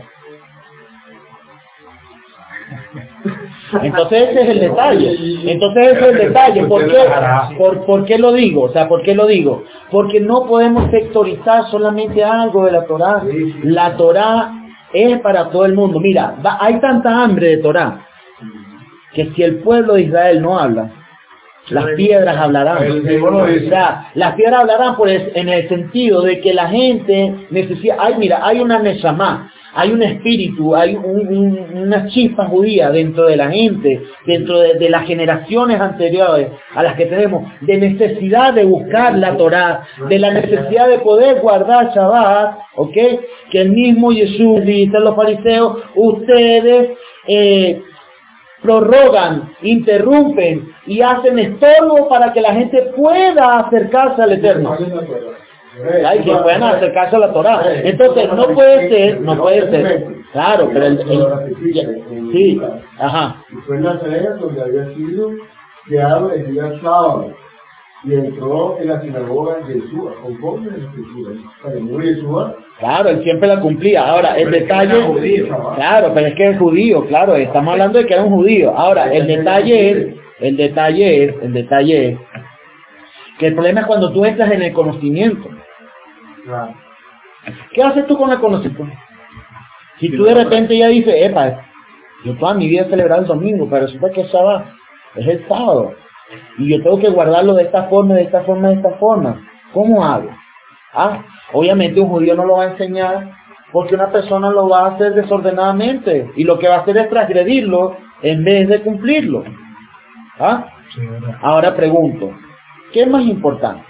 Speaker 1: Entonces ese es el detalle. Entonces ese es el detalle. ¿Por qué? ¿Por, ¿Por qué lo digo? O sea, ¿por qué lo digo? Porque no podemos sectorizar solamente algo de la Torá. La Torá es para todo el mundo. Mira, va, hay tanta hambre de Torá que si el pueblo de Israel no habla, las piedras hablarán. O sea, las piedras hablarán por el, en el sentido de que la gente necesita. Ay, mira, hay una neshama, hay un espíritu, hay un, un, una chispa judía dentro de la gente, dentro de, de las generaciones anteriores a las que tenemos, de necesidad de buscar la Torá, de la necesidad de poder guardar Shabbat, ¿ok? Que el mismo Jesús dice a los fariseos, ustedes eh, prorrogan, interrumpen y hacen estorbo para que la gente pueda acercarse al Eterno. Ay, que puedan acercarse a la Torá. Entonces no puede ser, no puede ser. Claro, pero el, el, sí, ajá.
Speaker 6: Y fue en la tarea donde había sido creado el día sábado. y entró en la sinagoga de Yeshua, conforme a la escritura. O sea, el mismo Yeshua,
Speaker 1: Claro, él siempre la cumplía. Ahora, el
Speaker 6: pero es que
Speaker 1: detalle...
Speaker 6: era judío, chaval.
Speaker 1: Claro, pero es que es judío, claro, estamos hablando de que era un judío. Ahora, el detalle es, el detalle es, el detalle es, que el problema es cuando tú entras en el conocimiento.
Speaker 6: Claro.
Speaker 1: ¿Qué haces tú con el conocimiento? Si tú de repente ya dices, epa, yo toda mi vida he celebrado el domingo, pero resulta que es sábado, es el sábado, y yo tengo que guardarlo de esta forma, de esta forma, de esta forma. ¿Cómo hago? Ah, obviamente un judío no lo va a enseñar porque una persona lo va a hacer desordenadamente y lo que va a hacer es transgredirlo en vez de cumplirlo. ¿Ah? Ahora pregunto, ¿qué es más importante?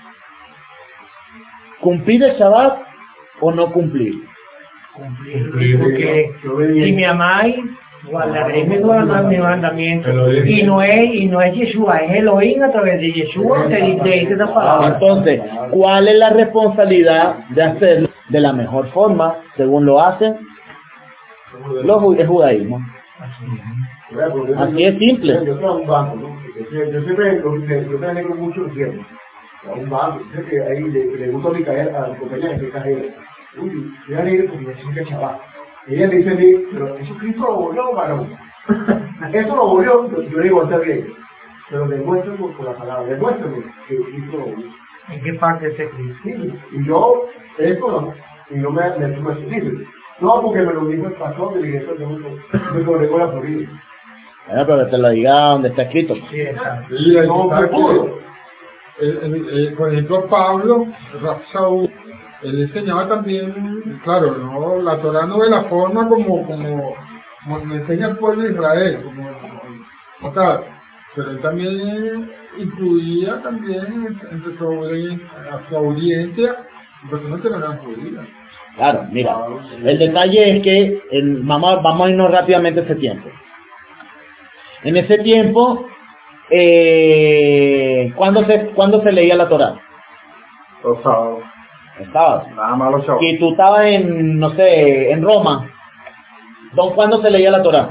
Speaker 1: ¿Cumplir el Shabbat o no cumplir?
Speaker 5: Cumplir, porque si me amáis, guardaréis mis mandamientos. Y no es, y no es Yeshua, es Elohim a través de Yeshua que dice esa palabra.
Speaker 1: Entonces, ¿cuál es la responsabilidad de hacerlo de la mejor forma, según lo hacen los ju- el judaísmo? Así es simple.
Speaker 6: Yo trabajo en un banco, ¿no? Yo, yo siempre, yo, yo me alegro mucho el tiempo. A un banco, yo sé que ahí le, le gusta a mi cajera, a mi compañera que es cajera. Uy, yo alegre porque es un chaval. Ella me dice a mí, pero Jesucristo lo volvió, varón. Eso lo volvió, yo, yo le digo, está bien. Pero demuéstrame por, por la palabra, demuéstrame que Cristo lo volvió.
Speaker 5: ¿En qué parte se Cristo?
Speaker 6: Sí, y yo, esto no, y no me, me, me dice, no, porque me lo dijo el pastor de la iglesia, yo me, me congregó la Florida.
Speaker 1: Bueno, pero que te lo diga donde está escrito.
Speaker 5: Sí, exacto.
Speaker 6: Y no me pudo.
Speaker 4: El- el- el- por ejemplo, Pablo, Rab Saúl, él enseñaba también, claro, no, la Torah no de la forma como, como, como me enseña el pueblo de Israel, como, como tal, pero él también incluía también entre su audiencia, a su audiencia personas que no eran judías.
Speaker 1: Claro, mira, el detalle es que el, vamos, vamos a irnos rápidamente a ese tiempo. En ese tiempo, eh, ¿cuándo se, ¿cuándo se leía la Torah?
Speaker 2: Los sábados.
Speaker 1: El sábado.
Speaker 2: Nada más los sábados.
Speaker 1: Si tú estabas en, no sé, en Roma, ¿don ¿cuándo se leía la Torah?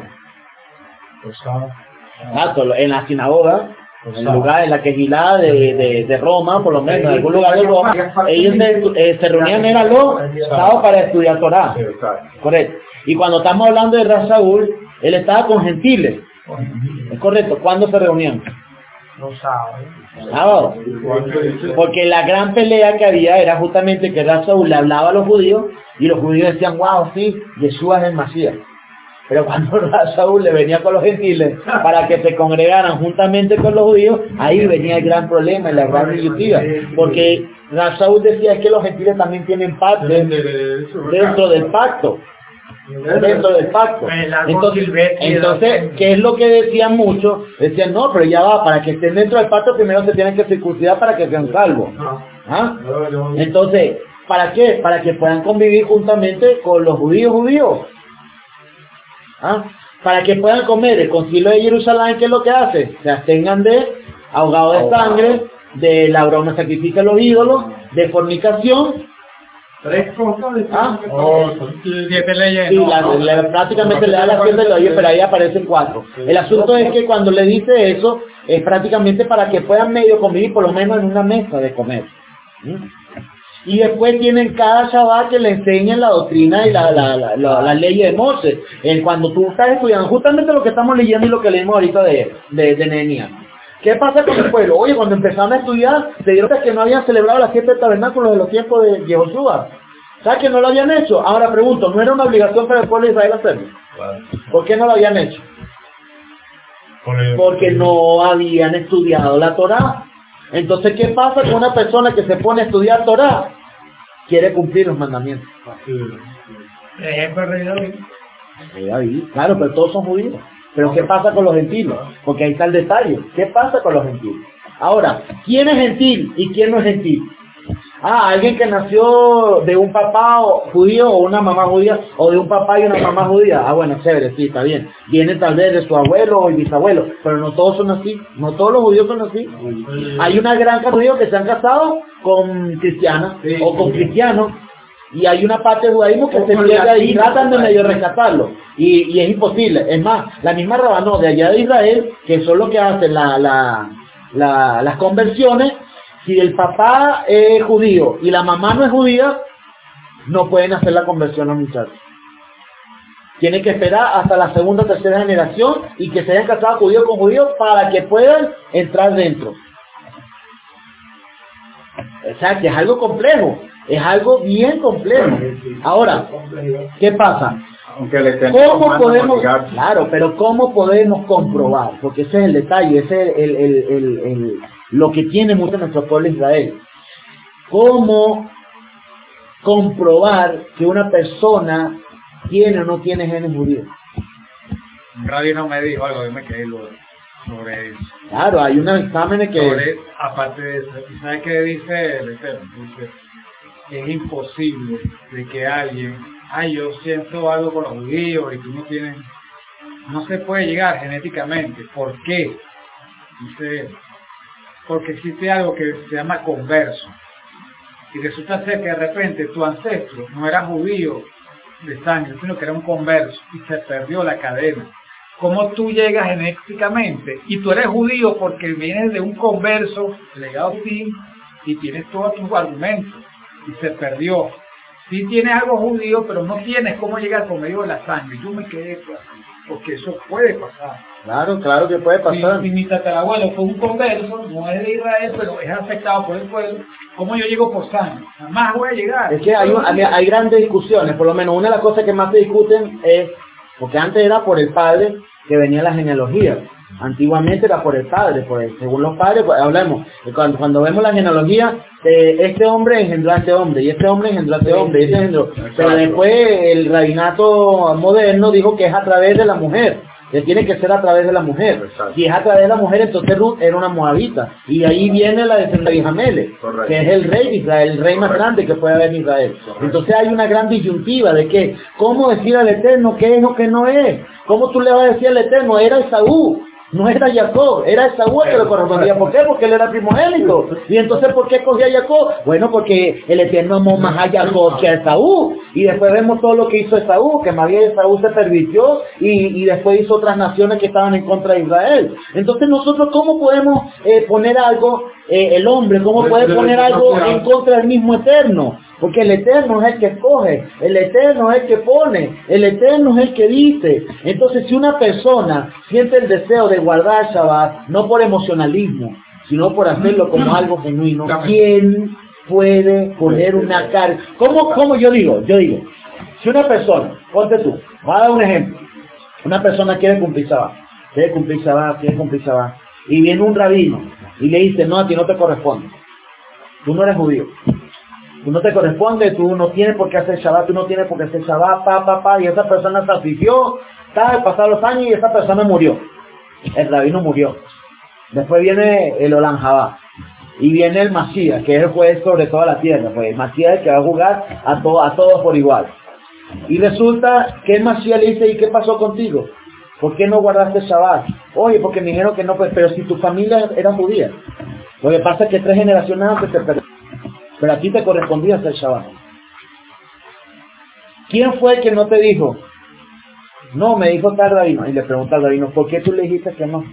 Speaker 1: Exacto, en la sinagoga, en el lugar, en la quejilá de, de, de Roma, por lo menos, en algún lugar de Roma, ellos se, eh, se reunían, eran los sábados para estudiar Torah.
Speaker 2: Sí, exacto.
Speaker 1: Correcto. Y cuando estamos hablando de Rab Saúl, él estaba con gentiles. Es correcto. ¿Cuándo se reunían?
Speaker 5: Los sábados.
Speaker 1: Sábado. Porque la gran pelea que había era justamente que Rab Saúl le hablaba a los judíos y los judíos decían, wow, sí, Yeshua es el Masías. Pero cuando Rab Saúl le venía con los gentiles para que se congregaran juntamente con los judíos, ahí venía el gran problema y la gran disyuntiva. Porque Rab Saúl decía es que los gentiles también tienen parte dentro del pacto. Dentro del pacto. Entonces, entonces, ¿qué es lo que decían muchos? Decían, no, pero ya va, para que estén dentro del pacto primero se tienen que circuncidar para que sean salvos. ¿Ah? Entonces, ¿para qué? Para que puedan convivir juntamente con los judíos judíos. ¿Ah? Para que puedan comer. El concilio de Jerusalén, ¿qué es lo que hace? Se abstengan de ahogado de sangre, de la broma de sacrificio a los ídolos, de fornicación.
Speaker 3: Tres cosas de
Speaker 1: ¿Ah?
Speaker 7: Siete leyes.
Speaker 1: Sí,
Speaker 7: no,
Speaker 1: la,
Speaker 7: no.
Speaker 1: la- prácticamente le da las siete leyes, pero ahí aparecen cuatro. El asunto es que cuando le dice eso, es prácticamente para que puedan medio convivir, por lo menos en una mesa de comer. ¿Mm? Y después tienen cada Shabbat que le enseñan la doctrina y la, la, la, la, la ley de Moses. En cuando tú estás estudiando, justamente lo que estamos leyendo y lo que leímos ahorita de, de, de Nehemías. ¿Qué pasa con el pueblo? Oye, cuando empezaron a estudiar, se dieron cuenta que no habían celebrado las siete tabernáculos de los tiempos de Yehoshua. ¿Sabes que no lo habían hecho? Ahora pregunto, ¿no era una obligación para el pueblo de Israel hacerlo? ¿Por qué no lo habían hecho? Porque no habían estudiado la Torá. Entonces, ¿qué pasa con una persona que se pone a estudiar Torá? Quiere cumplir los mandamientos.
Speaker 5: Por ejemplo, el rey David.
Speaker 1: Eh, ahí, claro, pero todos son judíos. Pero ¿qué pasa con los gentiles? Porque ahí está el detalle. ¿Qué pasa con los gentiles? Ahora, ¿quién es gentil y quién no es gentil? Ah, alguien que nació de un papá judío o una mamá judía, o de un papá y una mamá judía. Ah, bueno, chévere, sí, está bien. Viene tal vez de su abuelo o bisabuelo, pero no todos son así. No todos los judíos son así. Hay una gran cantidad de judíos que se han casado con cristianas o con cristianos. Y hay una parte del judaísmo que se pierde ahí y tratan de medio rescatarlo. Y, y es imposible. Es más, la misma Rabanó de allá de Israel, que son los que hacen la, la, la, las conversiones, si el papá es judío y la mamá no es judía, no pueden hacer la conversión a los muchachos. Tienen que esperar hasta la segunda o tercera generación y que se hayan casado judío con judío para que puedan entrar dentro. O sea, que es algo complejo, es algo bien complejo. Ahora, ¿qué pasa?
Speaker 2: Aunque le estén
Speaker 1: ¿Cómo
Speaker 2: tomando
Speaker 1: podemos,
Speaker 2: obligar.
Speaker 1: claro, pero cómo podemos comprobar? Porque ese es el detalle, ese es el, el, el, el, lo que tiene mucho nuestro pueblo de Israel. ¿Cómo comprobar que una persona tiene o no tiene genes judíos?
Speaker 7: Un rabino me dijo algo, yo me quedé loco sobre eso.
Speaker 1: Claro, hay unos exámenes que...
Speaker 7: Sobre, aparte de eso, ¿y sabes qué dice el Eterno? Dice, es imposible de que alguien, ay, yo siento algo con los judíos y tú no tienes, no se puede llegar genéticamente. ¿Por qué? Dice, porque existe algo que se llama converso. Y resulta ser que de repente tu ancestro no era judío de sangre, sino que era un converso y se perdió la cadena. ¿Cómo tú llegas genéticamente? Y tú eres judío porque vienes de un converso legado a ti y tienes todos tus argumentos y se perdió. Sí tienes algo judío, pero no tienes cómo llegar por medio de la sangre. Yo me quedé claro, porque eso puede pasar.
Speaker 1: Claro, claro que puede pasar.
Speaker 7: Si, si mi tatarabuelo fue un converso, no es de Israel, pero es afectado por el pueblo, ¿cómo yo llego por sangre? Jamás voy a llegar.
Speaker 1: Es que hay, un- hay, hay grandes discusiones, por lo menos una de las cosas que más se discuten es, porque antes era por el padre que venía la genealogía, antiguamente era por el padre, pues según los padres, pues, hablemos, cuando, cuando vemos la genealogía, eh, este hombre engendró a este hombre, y este hombre engendró a este hombre, y este engendró, pero después el rabinato moderno dijo que es a través de la mujer, que tiene que ser a través de la mujer.
Speaker 2: Exacto.
Speaker 1: Si es a través de la mujer, entonces Ruth era una moabita. Y de ahí viene la descendencia de Jamele,
Speaker 2: Correcto.
Speaker 1: que es el rey de Israel, el rey más
Speaker 2: Correcto.
Speaker 1: grande que puede haber en Israel.
Speaker 2: Correcto.
Speaker 1: Entonces hay una gran disyuntiva de que, ¿cómo decir al Eterno qué es o qué no es? ¿Cómo tú le vas a decir al Eterno? Era Esaú. No era Jacob, era Esaú el que le correspondía. ¿Por qué? Porque él era primogénito. Y entonces, ¿por qué cogía a Jacob? Bueno, porque el Eterno amó más a Jacob que a Esaú. Y después vemos todo lo que hizo Esaú, que más bien Esaú se pervirtió y, y después hizo otras naciones que estaban en contra de Israel. Entonces nosotros, ¿cómo podemos eh, poner algo, eh, el hombre, cómo puede poner algo en contra del mismo Eterno? Porque el Eterno es el que escoge, el Eterno es el que pone, el Eterno es el que dice. Entonces, si una persona siente el deseo de guardar Shabbat, no por emocionalismo, sino por hacerlo como algo genuino, ¿quién puede poner una carga? ¿Cómo, cómo yo digo? Yo digo, si una persona, ponte tú, voy a dar un ejemplo, una persona quiere cumplir Shabbat, quiere cumplir Shabbat, quiere cumplir Shabbat, y viene un rabino y le dice, no, a ti no te corresponde, tú no eres judío. Tú no te corresponde, tú no tienes por qué hacer Shabbat, tú no tienes por qué hacer Shabbat, pa, pa, pa, y esa persona se afició, tal, pasaron los años y esa persona murió. El rabino murió. Después viene el Olam Jabá, y viene el Masías, que es el juez sobre toda la tierra, pues el Masías es el que va a jugar a, to a todos por igual. Y resulta que el Masías le dice, ¿y qué pasó contigo? ¿Por qué no guardaste Shabbat? Oye, porque me dijeron que no, pues, pero si tu familia era judía. Lo que pasa es que tres generaciones antes te perdieron. Pero a ti te correspondía hacer Shabbat. ¿Quién fue el que no te dijo? No, me dijo tal rabino. Y le pregunta al rabino, ¿por qué tú le dijiste que no?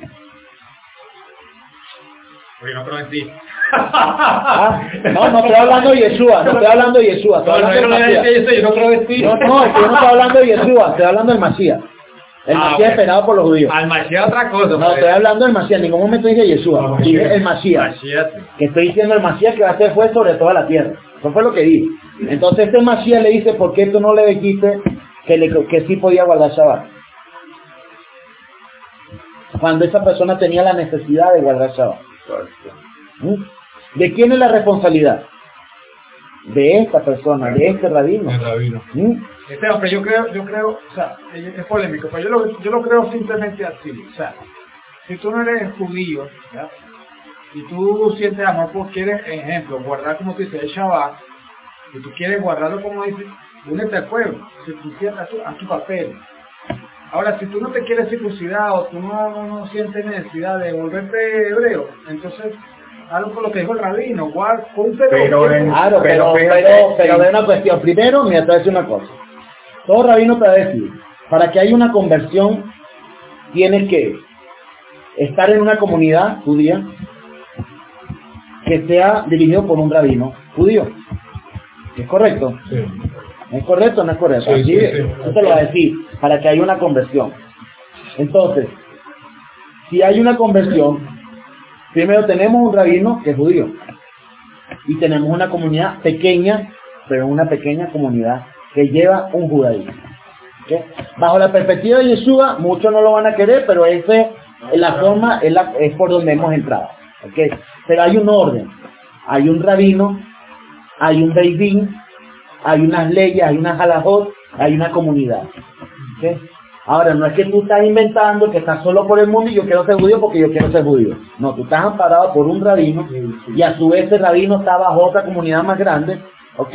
Speaker 7: Porque no creo en ti.
Speaker 1: Ah, no, no estoy hablando de Yeshua, no estoy hablando de Yeshua, estoy
Speaker 7: No, no,
Speaker 1: hablando
Speaker 7: yo
Speaker 1: del
Speaker 7: no
Speaker 1: Masías.
Speaker 7: creo en ti, yo no creo en ti.
Speaker 1: No, no, es que yo no estoy hablando de Yeshua, estoy hablando del Masías. El
Speaker 7: Ah,
Speaker 1: Masías
Speaker 7: bueno.
Speaker 1: esperado por los judíos.
Speaker 7: Al Mashiach otra cosa.
Speaker 1: No,
Speaker 7: pues.
Speaker 1: estoy hablando del Masías, en ningún momento dije Yeshua, dije el Masías.
Speaker 7: Mashiach.
Speaker 1: Que estoy diciendo el Masías que va a ser juez sobre toda la tierra. Eso fue lo que dije. Entonces este Masías le dice, ¿por qué tú no le dijiste que, le, que sí podía guardar Shabbat? Cuando esa persona tenía la necesidad de guardar Shabbat. ¿Mm? ¿De quién es la responsabilidad? De esta persona, de este rabino.
Speaker 4: El rabino.
Speaker 1: ¿Mm?
Speaker 7: Este hombre, yo creo, yo creo, o sea, es polémico, pero yo lo, yo lo creo simplemente así, o sea, si tú no eres judío, ¿ya? Y tú sientes amor por, quieres, ejemplo, guardar como tú dices, el Shabbat, y tú quieres guardarlo como dices, únete al pueblo, si tú quieres a tu, a tu papel. Ahora, si tú no te quieres circuncidar o tú no, no, no sientes necesidad de volverte hebreo, entonces, algo con lo que dijo el rabino, guarda, póntelo.
Speaker 2: Pero en-
Speaker 1: Claro, pero,
Speaker 2: Pero
Speaker 1: pero,
Speaker 2: fíjate,
Speaker 1: pero,
Speaker 2: sí.
Speaker 1: de una cuestión. Primero, mira, te voy a decir una cosa. Todo rabino te va a decir, para que haya una conversión, tienes que estar en una comunidad judía, que sea dirigido por un rabino judío. ¿Es correcto?
Speaker 4: Sí.
Speaker 1: ¿Es correcto o no es correcto?
Speaker 4: Sí,
Speaker 1: Así,
Speaker 4: sí, sí.
Speaker 1: Yo te lo voy a decir, para que haya una conversión. Entonces, si hay una conversión, primero tenemos un rabino que es judío. Y tenemos una comunidad pequeña, pero una pequeña comunidad que lleva un judaísmo. ¿Okay? Bajo la perspectiva de Yeshua, muchos no lo van a querer, pero ese es la forma, es, la, es por donde hemos entrado. ¿Okay? Pero hay un orden, hay un rabino, hay un beidín, hay unas leyes, hay unas halajot, hay una comunidad. ¿Okay? Ahora, no es que tú estás inventando que estás solo por el mundo y yo quiero ser judío porque yo quiero ser judío. No, tú estás amparado por un rabino y a su vez ese rabino está bajo otra comunidad más grande, ¿ok?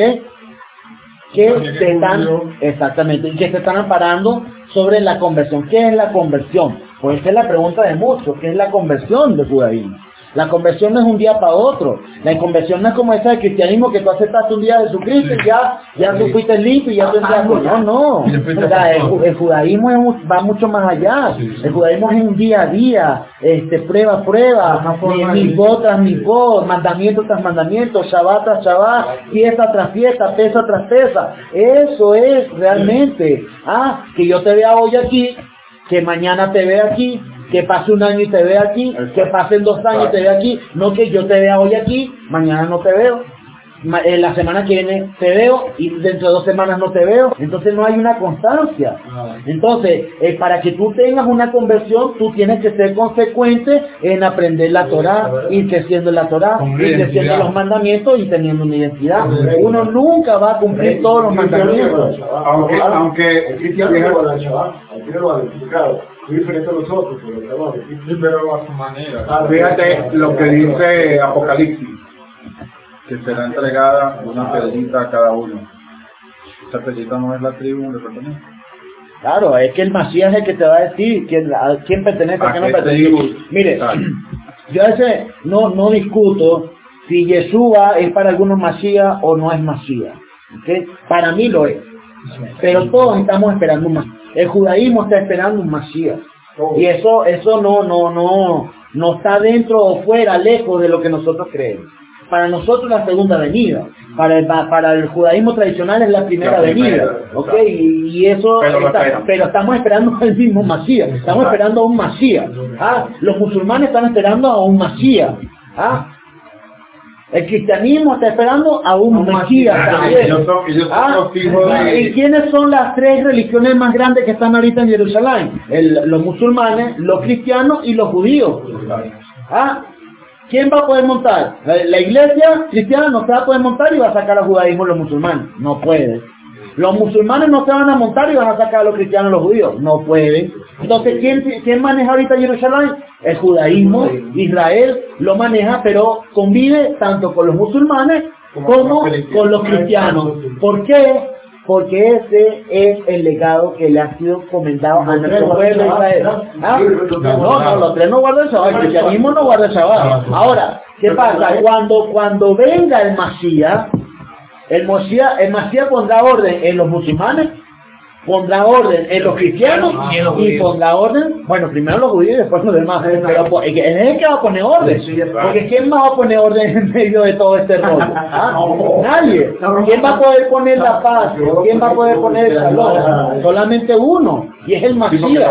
Speaker 1: Que te están, exactamente, y que se están amparando sobre la conversión. ¿Qué es la conversión? Pues esa es la pregunta de muchos. ¿Qué es la conversión del judaísmo? La conversión no es un día para otro. La conversión no es como esa del cristianismo que tú aceptaste un día a Jesucristo y ya, ya tú fuiste limpio y ya tú entraste. No, no. O sea, el, el judaísmo es, va mucho más allá. El judaísmo es un día a día, este, prueba a prueba, mis tras mis voz, mandamiento tras mandamiento, Shabbat tras Shabbat, fiesta tras fiesta, pesa tras pesa. Eso es realmente. Ah, que yo te vea hoy aquí, que mañana te vea aquí, que pase un año y te vea aquí, que pasen dos años y te vea aquí, no que yo te vea hoy aquí, mañana no te veo, ma- eh, la semana que viene te veo y dentro de dos semanas no te veo, entonces no hay una constancia. Entonces, eh, para que tú tengas una conversión, tú tienes que ser consecuente en aprender la Torá, ir creciendo en la Torá,
Speaker 4: Con
Speaker 1: ir
Speaker 4: una
Speaker 1: creciendo
Speaker 4: identidad.
Speaker 1: los mandamientos y teniendo una identidad. Uno nunca va a cumplir todos los mandamientos.
Speaker 6: Aunque, aunque el cristiano no va a Shabbat, al final lo va a decir, claro, es diferente a nosotros, pero lo vamos a decir.
Speaker 4: Sí, pero a su manera.
Speaker 6: Ah,
Speaker 2: Fíjate lo que dice Apocalipsis, que será entregada una piedrita a cada uno. Esa piedrita no es la tribu donde pertenece.
Speaker 1: Claro, es que el Masías es el que te va a decir quién, a quién pertenece, a
Speaker 2: ¿A
Speaker 1: quién no
Speaker 2: qué
Speaker 1: pertenece.
Speaker 2: tribu?
Speaker 1: Mire,
Speaker 2: Exacto.
Speaker 1: yo a veces no, no discuto si Yeshua es para algunos Masías o no es Masías. ¿Okay? Para mí lo es. Pero todos estamos esperando un Masías. El judaísmo está esperando un Masías. Y eso, eso no, no, no, no está dentro o fuera, lejos de lo que nosotros creemos. Para nosotros la segunda venida, para el, para el judaísmo tradicional es la primera
Speaker 2: La primera,
Speaker 1: venida, ¿ok? Y, y eso,
Speaker 2: Pero lo
Speaker 1: está-
Speaker 2: esperan.
Speaker 1: pero estamos esperando al mismo Masías, estamos esperando a un Masías. ¿Ah? Los musulmanes están esperando a un Masías. ¿Ah? El cristianismo está esperando a un Mesías también.
Speaker 2: Ellos son, ellos son
Speaker 1: Ah,
Speaker 2: los hijos de...
Speaker 1: ¿y quiénes son las tres religiones más grandes que están ahorita en Jerusalén? El- los musulmanes, los cristianos y los judíos. ¿Ah? ¿Quién va a poder montar? La, la iglesia cristiana no se va a poder montar y va a sacar al judaísmo los musulmanes. No puede. Los musulmanes no se van a montar y van a sacar a los cristianos los judíos. No pueden. Entonces, ¿quién, quién maneja ahorita Jerusalén? El judaísmo. Israel lo maneja, pero convive tanto con los musulmanes como con los cristianos. ¿Por qué? Porque ese es el legado que le ha sido comentado a nuestro pueblo de Israel. ¿Ah? No, no, los tres no guardan el Shabbat, el cristianismo no guarda el Shabbat. Ahora, ¿qué pasa? Cuando, cuando venga el Masías, el Masías, el Masías pondrá orden en los musulmanes, pondrá orden en los cristianos y pondrá orden, bueno, primero los judíos y después los demás. Pero po- es que- es el que va a poner orden. Porque ¿quién más va a poner orden en medio de todo este rollo? ¿Ah? Nadie. ¿Quién va a poder poner la paz? ¿Quién va a poder poner el shalom? Solamente uno. Y es el Masías.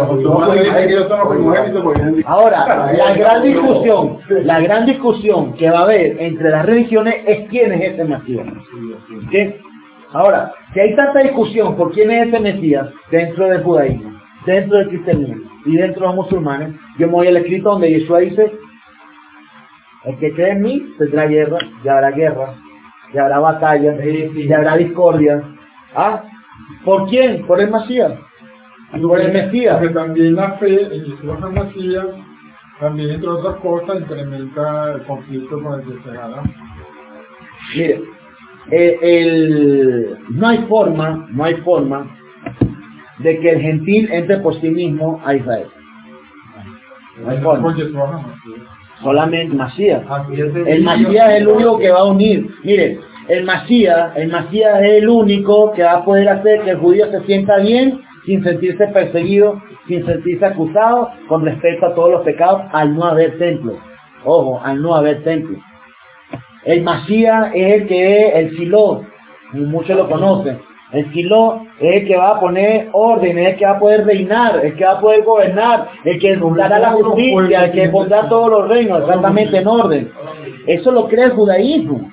Speaker 1: Ahora, la gran discusión, la gran discusión que va a haber entre las religiones es quién es ese Mesías. ¿Qué? Ahora, si hay tanta discusión por quién es ese Mesías dentro del judaísmo, dentro del cristianismo y dentro de los musulmanes, yo me voy al escrito donde Yeshua dice: el que cree en mí tendrá guerra, y habrá guerra, y habrá batalla, y habrá discordia. ¿Ah? ¿Por quién? Por el Mesías. Por el Mesías.
Speaker 4: Porque también la fe en Yeshua HaMashiach, también entre otras cosas, incrementa el conflicto con el que se gana.
Speaker 1: Mire, eh, el, no hay forma, no hay forma de que el gentil entre por sí mismo a Israel. No hay forma.
Speaker 4: Con Yeshua HaMashiach.
Speaker 1: Solamente Masías. El Masías es el único que va a unir. Mire, el Masías, el Masías es el único que va a poder hacer que el judío se sienta bien sin sentirse perseguido, sin sentirse acusado, con respecto a todos los pecados, al no haber templo. Ojo, al no haber templo. El Masías es el que es el Silo, muchos lo conocen. El Silo es el que va a poner orden, es el que va a poder reinar, el que va a poder gobernar, el que dará la justicia, el que pondrá todos los reinos exactamente en orden. Eso lo cree el judaísmo.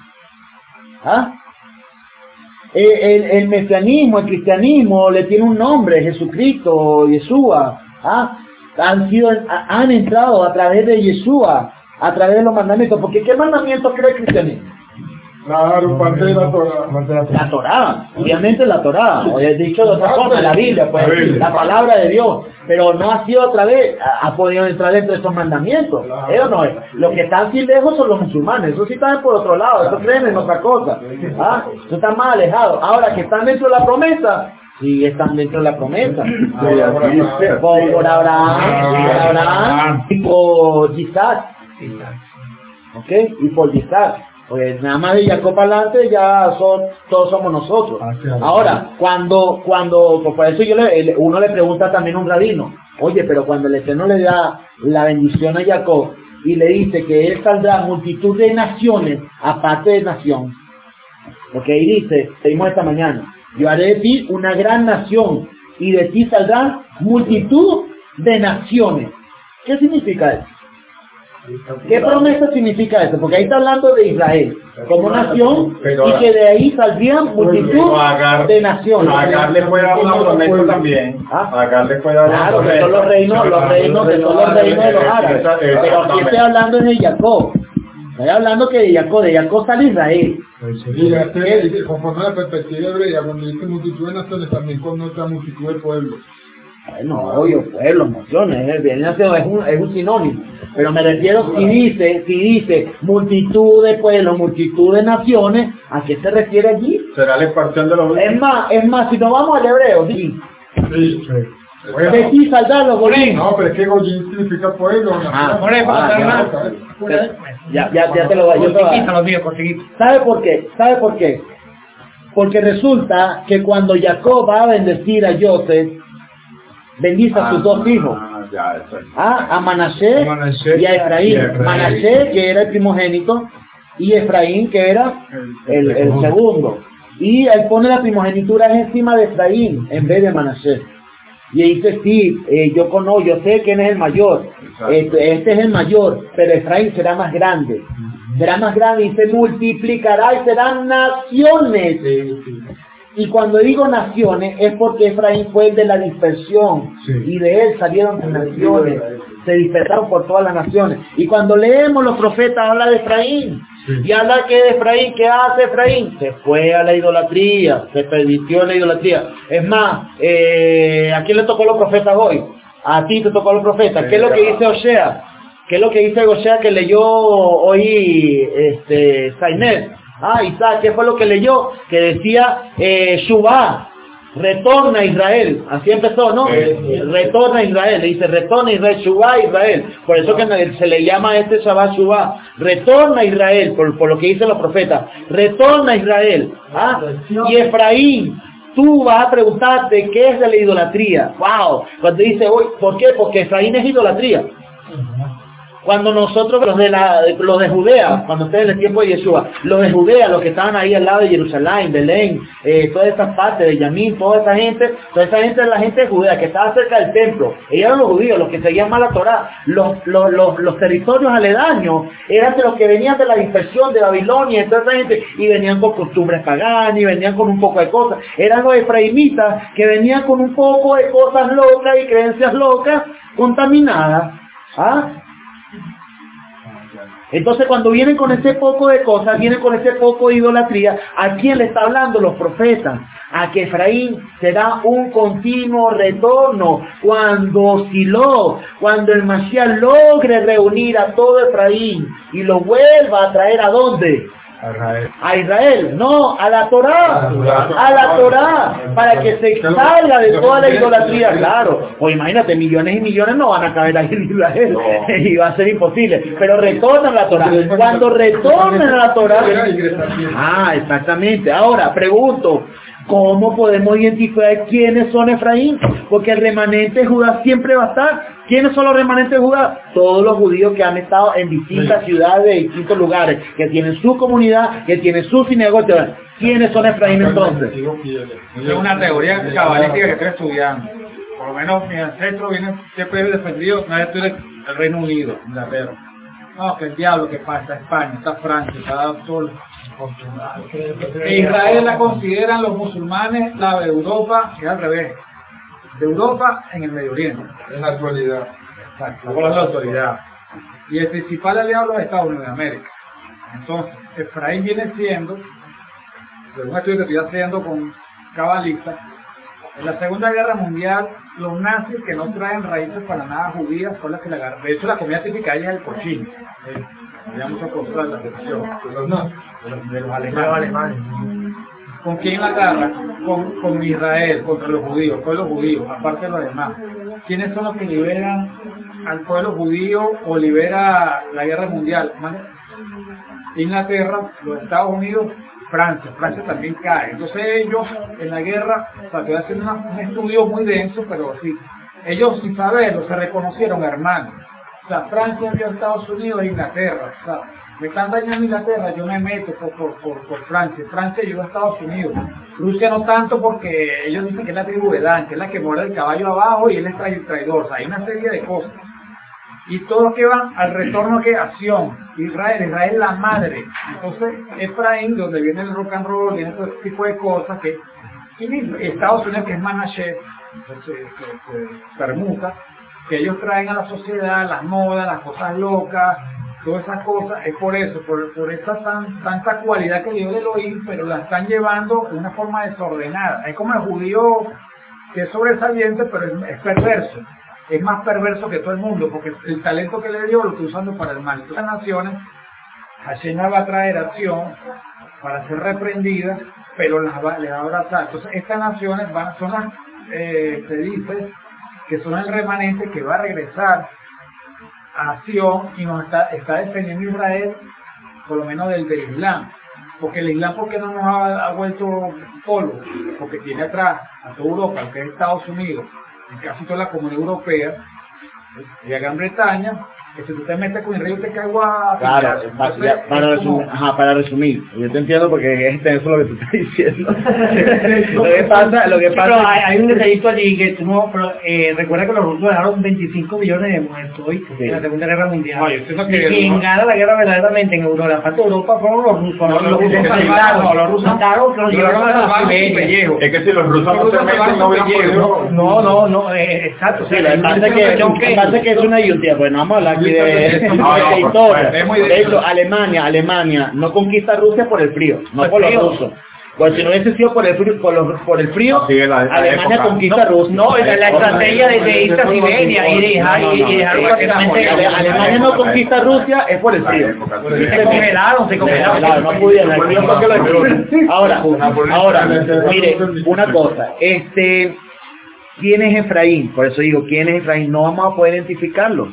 Speaker 1: ¿Ah? El, el, el mesianismo, el cristianismo le tiene un nombre, Jesucristo, Yeshua. ¿Ah? Han sido, han entrado a través de Yeshua, a través de los mandamientos. Porque ¿qué mandamientos cree el cristianismo?
Speaker 4: Claro, parte de la Torah.
Speaker 1: La Torah, obviamente la Torah, o he dicho de otra forma, la Biblia, pues, la, Biblia. la palabra de Dios, pero no ha sido otra vez, ha, ha podido entrar dentro de estos mandamientos. Claro. Ellos no, los que están así lejos son los musulmanes, eso sí están por otro lado, eso creen en otra cosa, ¿ah? Eso están más alejados. Ahora que están dentro de la promesa, sí están dentro de la promesa. Por, por Abraham, por Abraham y por Isaac, ¿ok? Y por Isaac. Pues nada más de Jacob adelante ya son, todos somos nosotros. Ahora, cuando, cuando, pues por eso yo le, uno le pregunta también a un rabino, oye, pero cuando el Eterno le da la bendición a Jacob y le dice que él saldrá multitud de naciones, aparte de nación, porque ahí dice, leímos esta mañana, yo haré de ti una gran nación y de ti saldrá multitud de naciones. ¿Qué significa eso? ¿Qué promesa significa eso? Porque ahí está hablando de Israel como nación y que de ahí saldrían multitud de naciones.
Speaker 2: Agar le puede dar una promesa también. Agar le puede dar una
Speaker 1: Claro,
Speaker 2: promesa.
Speaker 1: que son los reinos, los reinos, que son los reinos de los árabes. Pero aquí estoy hablando de Jacob. Estoy hablando que de Jacob, de Jacob sale Israel.
Speaker 4: Mira, este, conforme a la perspectiva hebrea, cuando dice multitud de naciones, también connota multitud de pueblos.
Speaker 1: Bueno, obvio, pueblos, naciones, viene a ser, es un, es un sinónimo. Pero me refiero, si dice, si dice multitud de pueblos, multitud de naciones, ¿a qué se refiere allí?
Speaker 2: Será la expansión de los...
Speaker 1: Es más, es más, si nos vamos al hebreo, sí.
Speaker 4: Sí, sí.
Speaker 1: Bueno, de ti saldrán los Goyim.
Speaker 4: No, pero es que Goyim significa pueblo.
Speaker 1: Ah,
Speaker 5: por eso,
Speaker 1: ah,
Speaker 5: por
Speaker 1: ya, ya, ya, ya te lo doy. ¿Sabe por qué? ¿Sabe por qué? Porque resulta que cuando Jacob va a bendecir a Joseph, bendice a sus ah, dos hijos. Ah, ya, ah, a Manasés y a Efraín. Efraín. Manasés, que era el primogénito, y Efraín, que era el, el segundo. Y él pone la primogenitura encima de Efraín, en vez de Manasés. Y dice, sí, eh, yo conozco, yo sé quién es el mayor. Este, este es el mayor, pero Efraín será más grande. Será más grande y se multiplicará y serán naciones. Sí, sí. Y cuando digo naciones es porque Efraín fue el de la dispersión, sí. Y de él salieron las naciones, se dispersaron por todas las naciones. Y cuando leemos los profetas habla de Efraín, sí. Y habla que de Efraín, ¿qué hace Efraín? Se fue a la idolatría, se pervirtió en la idolatría. Es más, eh, ¿a quién le tocó los profetas hoy? A ti te tocó los profetas. ¿Qué es lo que dice Osea? ¿Qué es lo que dice Osea que leyó hoy este, Zainet? Ah, Isaac, ¿qué fue lo que leyó? Que decía, eh, Shubá, retorna a Israel. Así empezó, ¿no? Sí. Retorna a Israel. Le dice, retorna a Israel, Shubá a Israel. Por eso que se le llama a este Shabbat Shubá. Retorna a Israel, por, por lo que dicen los profetas. Retorna a Israel. ¿Ah? Y Efraín, tú vas a preguntarte qué es de la idolatría. ¡Wow! Cuando dice hoy, ¿por qué? Porque Efraín es idolatría. Cuando nosotros, los de la, los de Judea, cuando ustedes en el tiempo de Yeshua, los de Judea, los que estaban ahí al lado de Jerusalén, Belén, eh, todas esas partes de Yamín, toda esa gente, toda esa gente es la gente de Judea que estaba cerca del templo. Ellos eran los judíos, los que seguían más la Torá. Los, los, los, los territorios aledaños eran de los que venían de la dispersión de Babilonia y toda esa gente, y venían con costumbres paganas, y venían con un poco de cosas. Eran los efraimitas que venían con un poco de cosas locas y creencias locas contaminadas. ¿Ah? Entonces cuando vienen con ese poco de cosas, vienen con ese poco de idolatría, ¿a quién le está hablando los profetas? A que Efraín será un continuo retorno cuando Silo, cuando el Mashiach logre reunir a todo Efraín y lo vuelva a traer ¿a dónde? A Israel. A Israel, no, a la Torá, a la Torá, para que se salga de toda la idolatría, claro. Pues imagínate, millones y millones no van a caber ahí en Israel, y va a ser imposible, pero retornan a la Torá. Cuando retornen a la Torá, ah, exactamente. Ahora, pregunto, ¿cómo podemos identificar quiénes son Efraín? Porque el remanente de Judá siempre va a estar. ¿Quiénes son los remanentes de Judá? Todos los judíos que han estado en distintas sí. ciudades, de distintos lugares, que tienen su comunidad, que tienen su sinagoga. ¿Quiénes son Efraín entonces?
Speaker 7: Es una teoría cabalística que estoy estudiando. Por lo menos mis ancestros vienen siempre defendidos, no estoy del Reino Unido, Inglaterra. No, que el diablo que pasa, España, está Francia, está todo. E Israel la consideran los musulmanes la de Europa, que es al revés. De Europa en el Medio Oriente.
Speaker 4: En la actualidad.
Speaker 7: Exacto, con la autoridad. Y el principal aliado de los Estados Unidos de América. Entonces, Efraín viene siendo, de un estudio que estoy haciendo con cabalistas, en la Segunda Guerra Mundial, los nazis que no traen raíces para nada judías son las que la agarran. De hecho, la comida típica ahí es el cochino. Eh, había mucho control de la recepción. De los nazis, de los, de los alemanes. alemanes. ¿Con quién la agarra? Con, con Israel, contra los judíos, pueblos judíos, aparte de los demás. ¿Quiénes son los que liberan al pueblo judío o libera la guerra mundial? Inglaterra, los Estados Unidos, Francia. Francia también cae. Entonces ellos en la guerra, o sea, estoy haciendo una, un estudio muy denso, pero sí, ellos sin saberlo se reconocieron hermanos. O sea, Francia envió a Estados Unidos e Inglaterra. O sea, me están dañando Inglaterra, yo me meto por, por, por, por Francia. Francia llegó a Estados Unidos. Rusia no tanto porque ellos dicen que es la tribu de Dan, que es la que muere el caballo abajo y él es traidor. O sea, hay una serie de cosas. Y todo que va al retorno que acción. Israel, Israel es la madre. Entonces, Efraín, donde viene el rock and roll, viene todo ese tipo de cosas que y Estados Unidos, que es Manashe, se, se, se permuta, que ellos traen a la sociedad las modas, las cosas locas, todas esas cosas, es por eso, por, por esa tan, tanta cualidad que dio el Elohim, pero la están llevando de una forma desordenada. Es como el judío que es sobresaliente, pero es, es perverso. Es más perverso que todo el mundo, porque el talento que le dio lo está usando para el mal. Entonces las naciones, Hashem va a traer acción para ser reprendidas, pero las va, les va a abrazar. Entonces estas naciones van, son las, eh, se dice, que son el remanente que va a regresar a Sion y nos está, está defendiendo Israel, por lo menos del, del Islam. Porque el Islam, ¿por qué no nos ha, ha vuelto polvo? Porque tiene atrás a toda Europa, que es Estados Unidos, en casi toda la comunidad europea, y a Gran Bretaña, que si tú te metes con el río te cae agua.
Speaker 1: Claro, para, para, para, resumir, ajá, para resumir, yo te entiendo porque es eso lo que tú estás diciendo. lo que pasa, lo que pasa.
Speaker 5: Pero hay, hay un detallito allí que tú no, pero, eh, recuerda que los rusos dejaron veinticinco millones de muertos hoy sí. en la Segunda Guerra Mundial. No, yo siento que y quien gana la guerra verdaderamente en Europa, la parte de Europa fueron los rusos.
Speaker 7: No, los rusos salvaron, no, los rusos salvaron, que los llevaron a la pellejo.
Speaker 2: Es que si los rusos no se meten, no hubieran podido.
Speaker 5: No, no, no, eh, exacto.
Speaker 1: Sí, lo que pasa es que es una ayuntía, pues no vamos a hablar aquí de, no, no, de historia. De hecho, Alemania, Alemania no conquista Rusia por el frío, no por los rusos. Pues si no hubiese sido por el frío, por, los, por el frío sí, la, la Alemania época. conquista
Speaker 5: no,
Speaker 1: Rusia.
Speaker 5: No, la, la estrategia de, de irse a Siberia y de dejar no, no, no, y dejar
Speaker 1: no, prácticamente Alemania no conquista Rusia es por el frío.
Speaker 5: Se congelaron, se congelaron.
Speaker 1: No pudieron, el frío porque lo Ahora, ahora, mire, una cosa, este, ¿quién es Efraín? Por eso digo, ¿quién es Efraín? No vamos a poder identificarlo.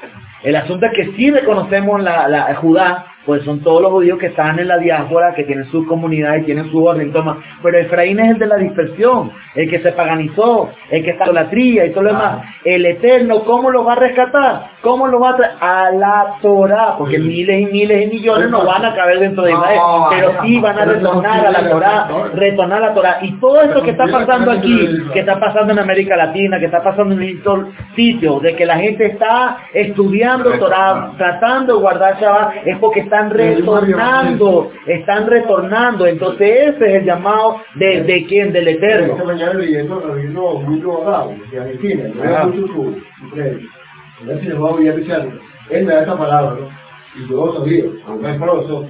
Speaker 1: El asunto es que sí reconocemos la, la Judá, pues son todos los judíos que están en la diáspora, que tienen su comunidad y tienen su orden, toma. Pero Efraín es el de la dispersión, el que se paganizó, el que está en la tría y todo lo demás. El Eterno, ¿cómo lo va a rescatar? ¿Cómo lo va a traer? A la Torá, porque sí. miles y miles y millones no van a caber dentro de Israel, no, pero sí van a retornar a la Torá, retornar a la Torá. Y todo esto que está pasando aquí, que está pasando en América Latina, que está pasando en distintos sitios, de que la gente está estudiando Torá, tratando de guardar Shabbat, es porque están retornando, están retornando. Entonces ese es el llamado de, de quién, del Eterno.
Speaker 6: Esta mañana leyendo, leyendo un libro abogado de Argentina, yo veo mucho su, su crédito. Él se llamaba Villarreal, él me da esa palabra, ¿no? Y yo lo sabía, aunque es profesor.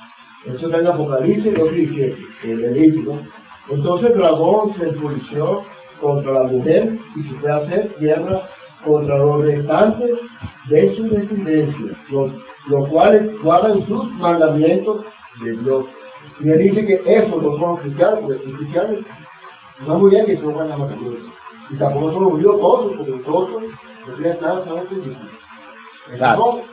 Speaker 6: Eso está en Apocalipsis dos diecisiete, el Levítico. Entonces Dragón se enfureció contra la mujer y se fue a hacer guerra contra los restantes de su descendencia, los, los cuales guardan sus mandamientos de Dios. Y él dice que esos no son cristianos, los cristianos no muy bien que son buenas materias. Y tampoco son los judíos todos, porque todos no tienen nada, solamente dicen.
Speaker 1: Claro.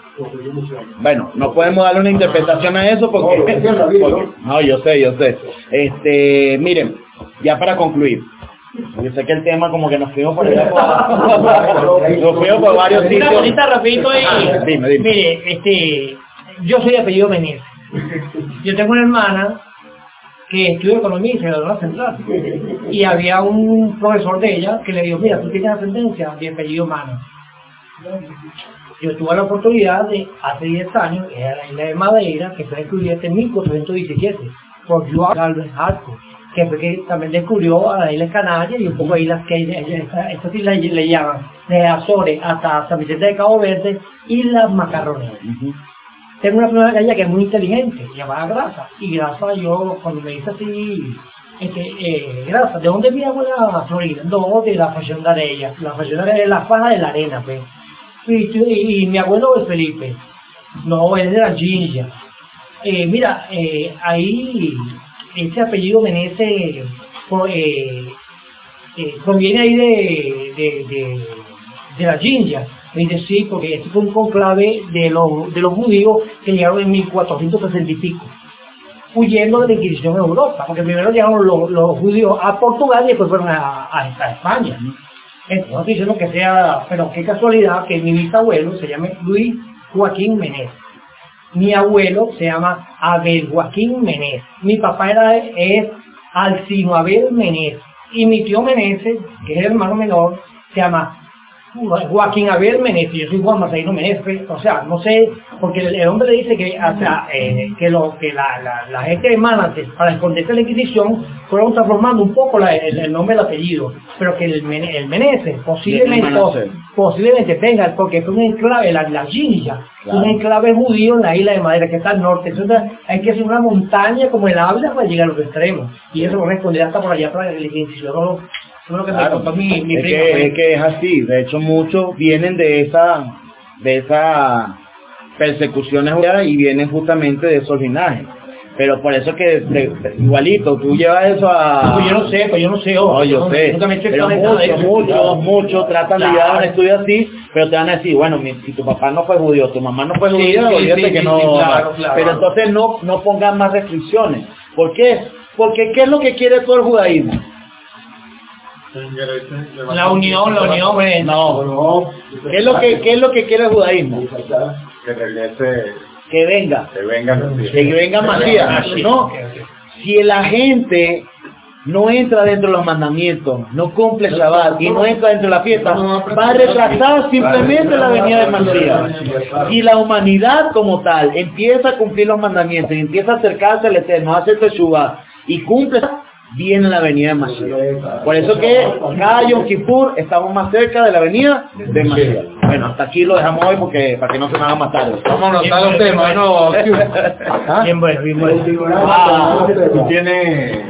Speaker 1: Bueno, no podemos darle una interpretación a eso porque... No, porque, no, yo sé, yo sé. Este, miren, ya para concluir. Yo sé que el tema como que nos fuimos por allá, por, nos fuimos por varios
Speaker 5: Una
Speaker 1: sitios.
Speaker 5: cosita rapidito y...
Speaker 1: Ah, dime, dime.
Speaker 5: Mire, este... Yo soy de apellido Meneses. Yo tengo una hermana que estudia economía y se graduó en la central. Y había un profesor de ella que le dijo, mira, tú tienes ascendencia de apellido Mana. Yo tuve la oportunidad de, hace diez años, en la isla de Madeira, que fue descubierta en mil cuatrocientos diecisiete, por Joao Galvez Harco, que fue que también descubrió a las Islas Canarias y un poco de islas que hay, estas islas le llaman, desde Azores hasta San Vicente de Cabo Verde, Islas Macarroneras.
Speaker 1: Uh-huh.
Speaker 5: Tengo una prima de ella que es muy inteligente, llamada Grasa, y Grasa yo, cuando me dice así, este, eh, Grasa, ¿de dónde viene la Florida? No, de la Fashion de ella, la Fashion de la faja de la arena, pues. Y, y, y mi abuelo es Felipe, no, es de la Ginja. Eh, mira, eh, ahí, ese apellido Meneses, eh, eh, proviene ahí de, de, de, de la Ginja. Me dice, sí, porque este fue un conclave de los, de los judíos que llegaron en mil cuatrocientos sesenta y pico, huyendo de la Inquisición en Europa, porque primero llegaron los, los judíos a Portugal y después fueron a, a, a España. Entonces, no estoy diciendo que sea, pero qué casualidad que mi bisabuelo se llame Luis Joaquín Meneses. Mi abuelo se llama Abel Joaquín Meneses. Mi papá era, es Alcino Abel Meneses. Y mi tío Meneses, que es el hermano menor, se llama Joaquín Abel Meneses. Yo soy Juan Marcelino Meneses. O sea, no sé, porque el, el hombre le dice que hasta eh, que, lo, que la, la, la gente de Manates, para esconderse la Inquisición, fueron transformando un poco la, el, el nombre del apellido. Pero que el, el Meneses posiblemente, posiblemente tenga, porque es un enclave, la, la Ginja, claro. Un enclave judío en la isla de Madeira, que está al norte. Entonces hay que hacer una montaña como el Ávila para llegar a los extremos. Y eso corresponde hasta por allá para la Inquisición. Lo que
Speaker 1: claro,
Speaker 5: me contó mi, mi
Speaker 1: es,
Speaker 5: prima,
Speaker 1: que, es que es así. De hecho, muchos vienen de esa de esa persecuciones y vienen justamente de esos linajes. Pero por eso que de, de, igualito, tú llevas eso a...
Speaker 5: Pues yo no sé, pues yo no sé. Oh,
Speaker 1: no, yo
Speaker 5: no,
Speaker 1: sé. Pero muchos, muchos, muchos tratan
Speaker 5: claro.
Speaker 1: de llevar un estudio así, pero te van a decir, bueno, mi, si tu papá no fue judío, tu mamá no fue judía,
Speaker 5: sí,
Speaker 1: olvídate
Speaker 5: sí,
Speaker 1: que
Speaker 5: sí,
Speaker 1: no...
Speaker 5: sí, claro, claro.
Speaker 1: Pero entonces no, no pongan más restricciones. ¿Por qué? Porque ¿qué es lo que quiere todo el judaísmo?
Speaker 5: La unión, la unión, hombre.
Speaker 1: No, no. ¿Qué es lo que, qué es lo que quiere el judaísmo?
Speaker 2: Que regrese,
Speaker 1: que venga,
Speaker 2: que venga,
Speaker 1: que venga Masías. No, si la gente no entra dentro de los mandamientos, no cumple Shabbat y no entra dentro de la fiesta, va a retrasar simplemente la venida de Masías. Si la humanidad como tal empieza a cumplir los mandamientos y empieza a acercarse al Eterno, hace Teshuvah y cumple, viene la venida de Mashiach. Por eso que cada Yom Kippur estamos más cerca de la venida de Mashiach. Bueno, hasta aquí lo dejamos hoy porque para que no se me haga más tarde.
Speaker 4: Vamos a anotar los temas, ¿no?
Speaker 5: Bien bueno, bien bueno.
Speaker 1: Ah,
Speaker 2: tú tienes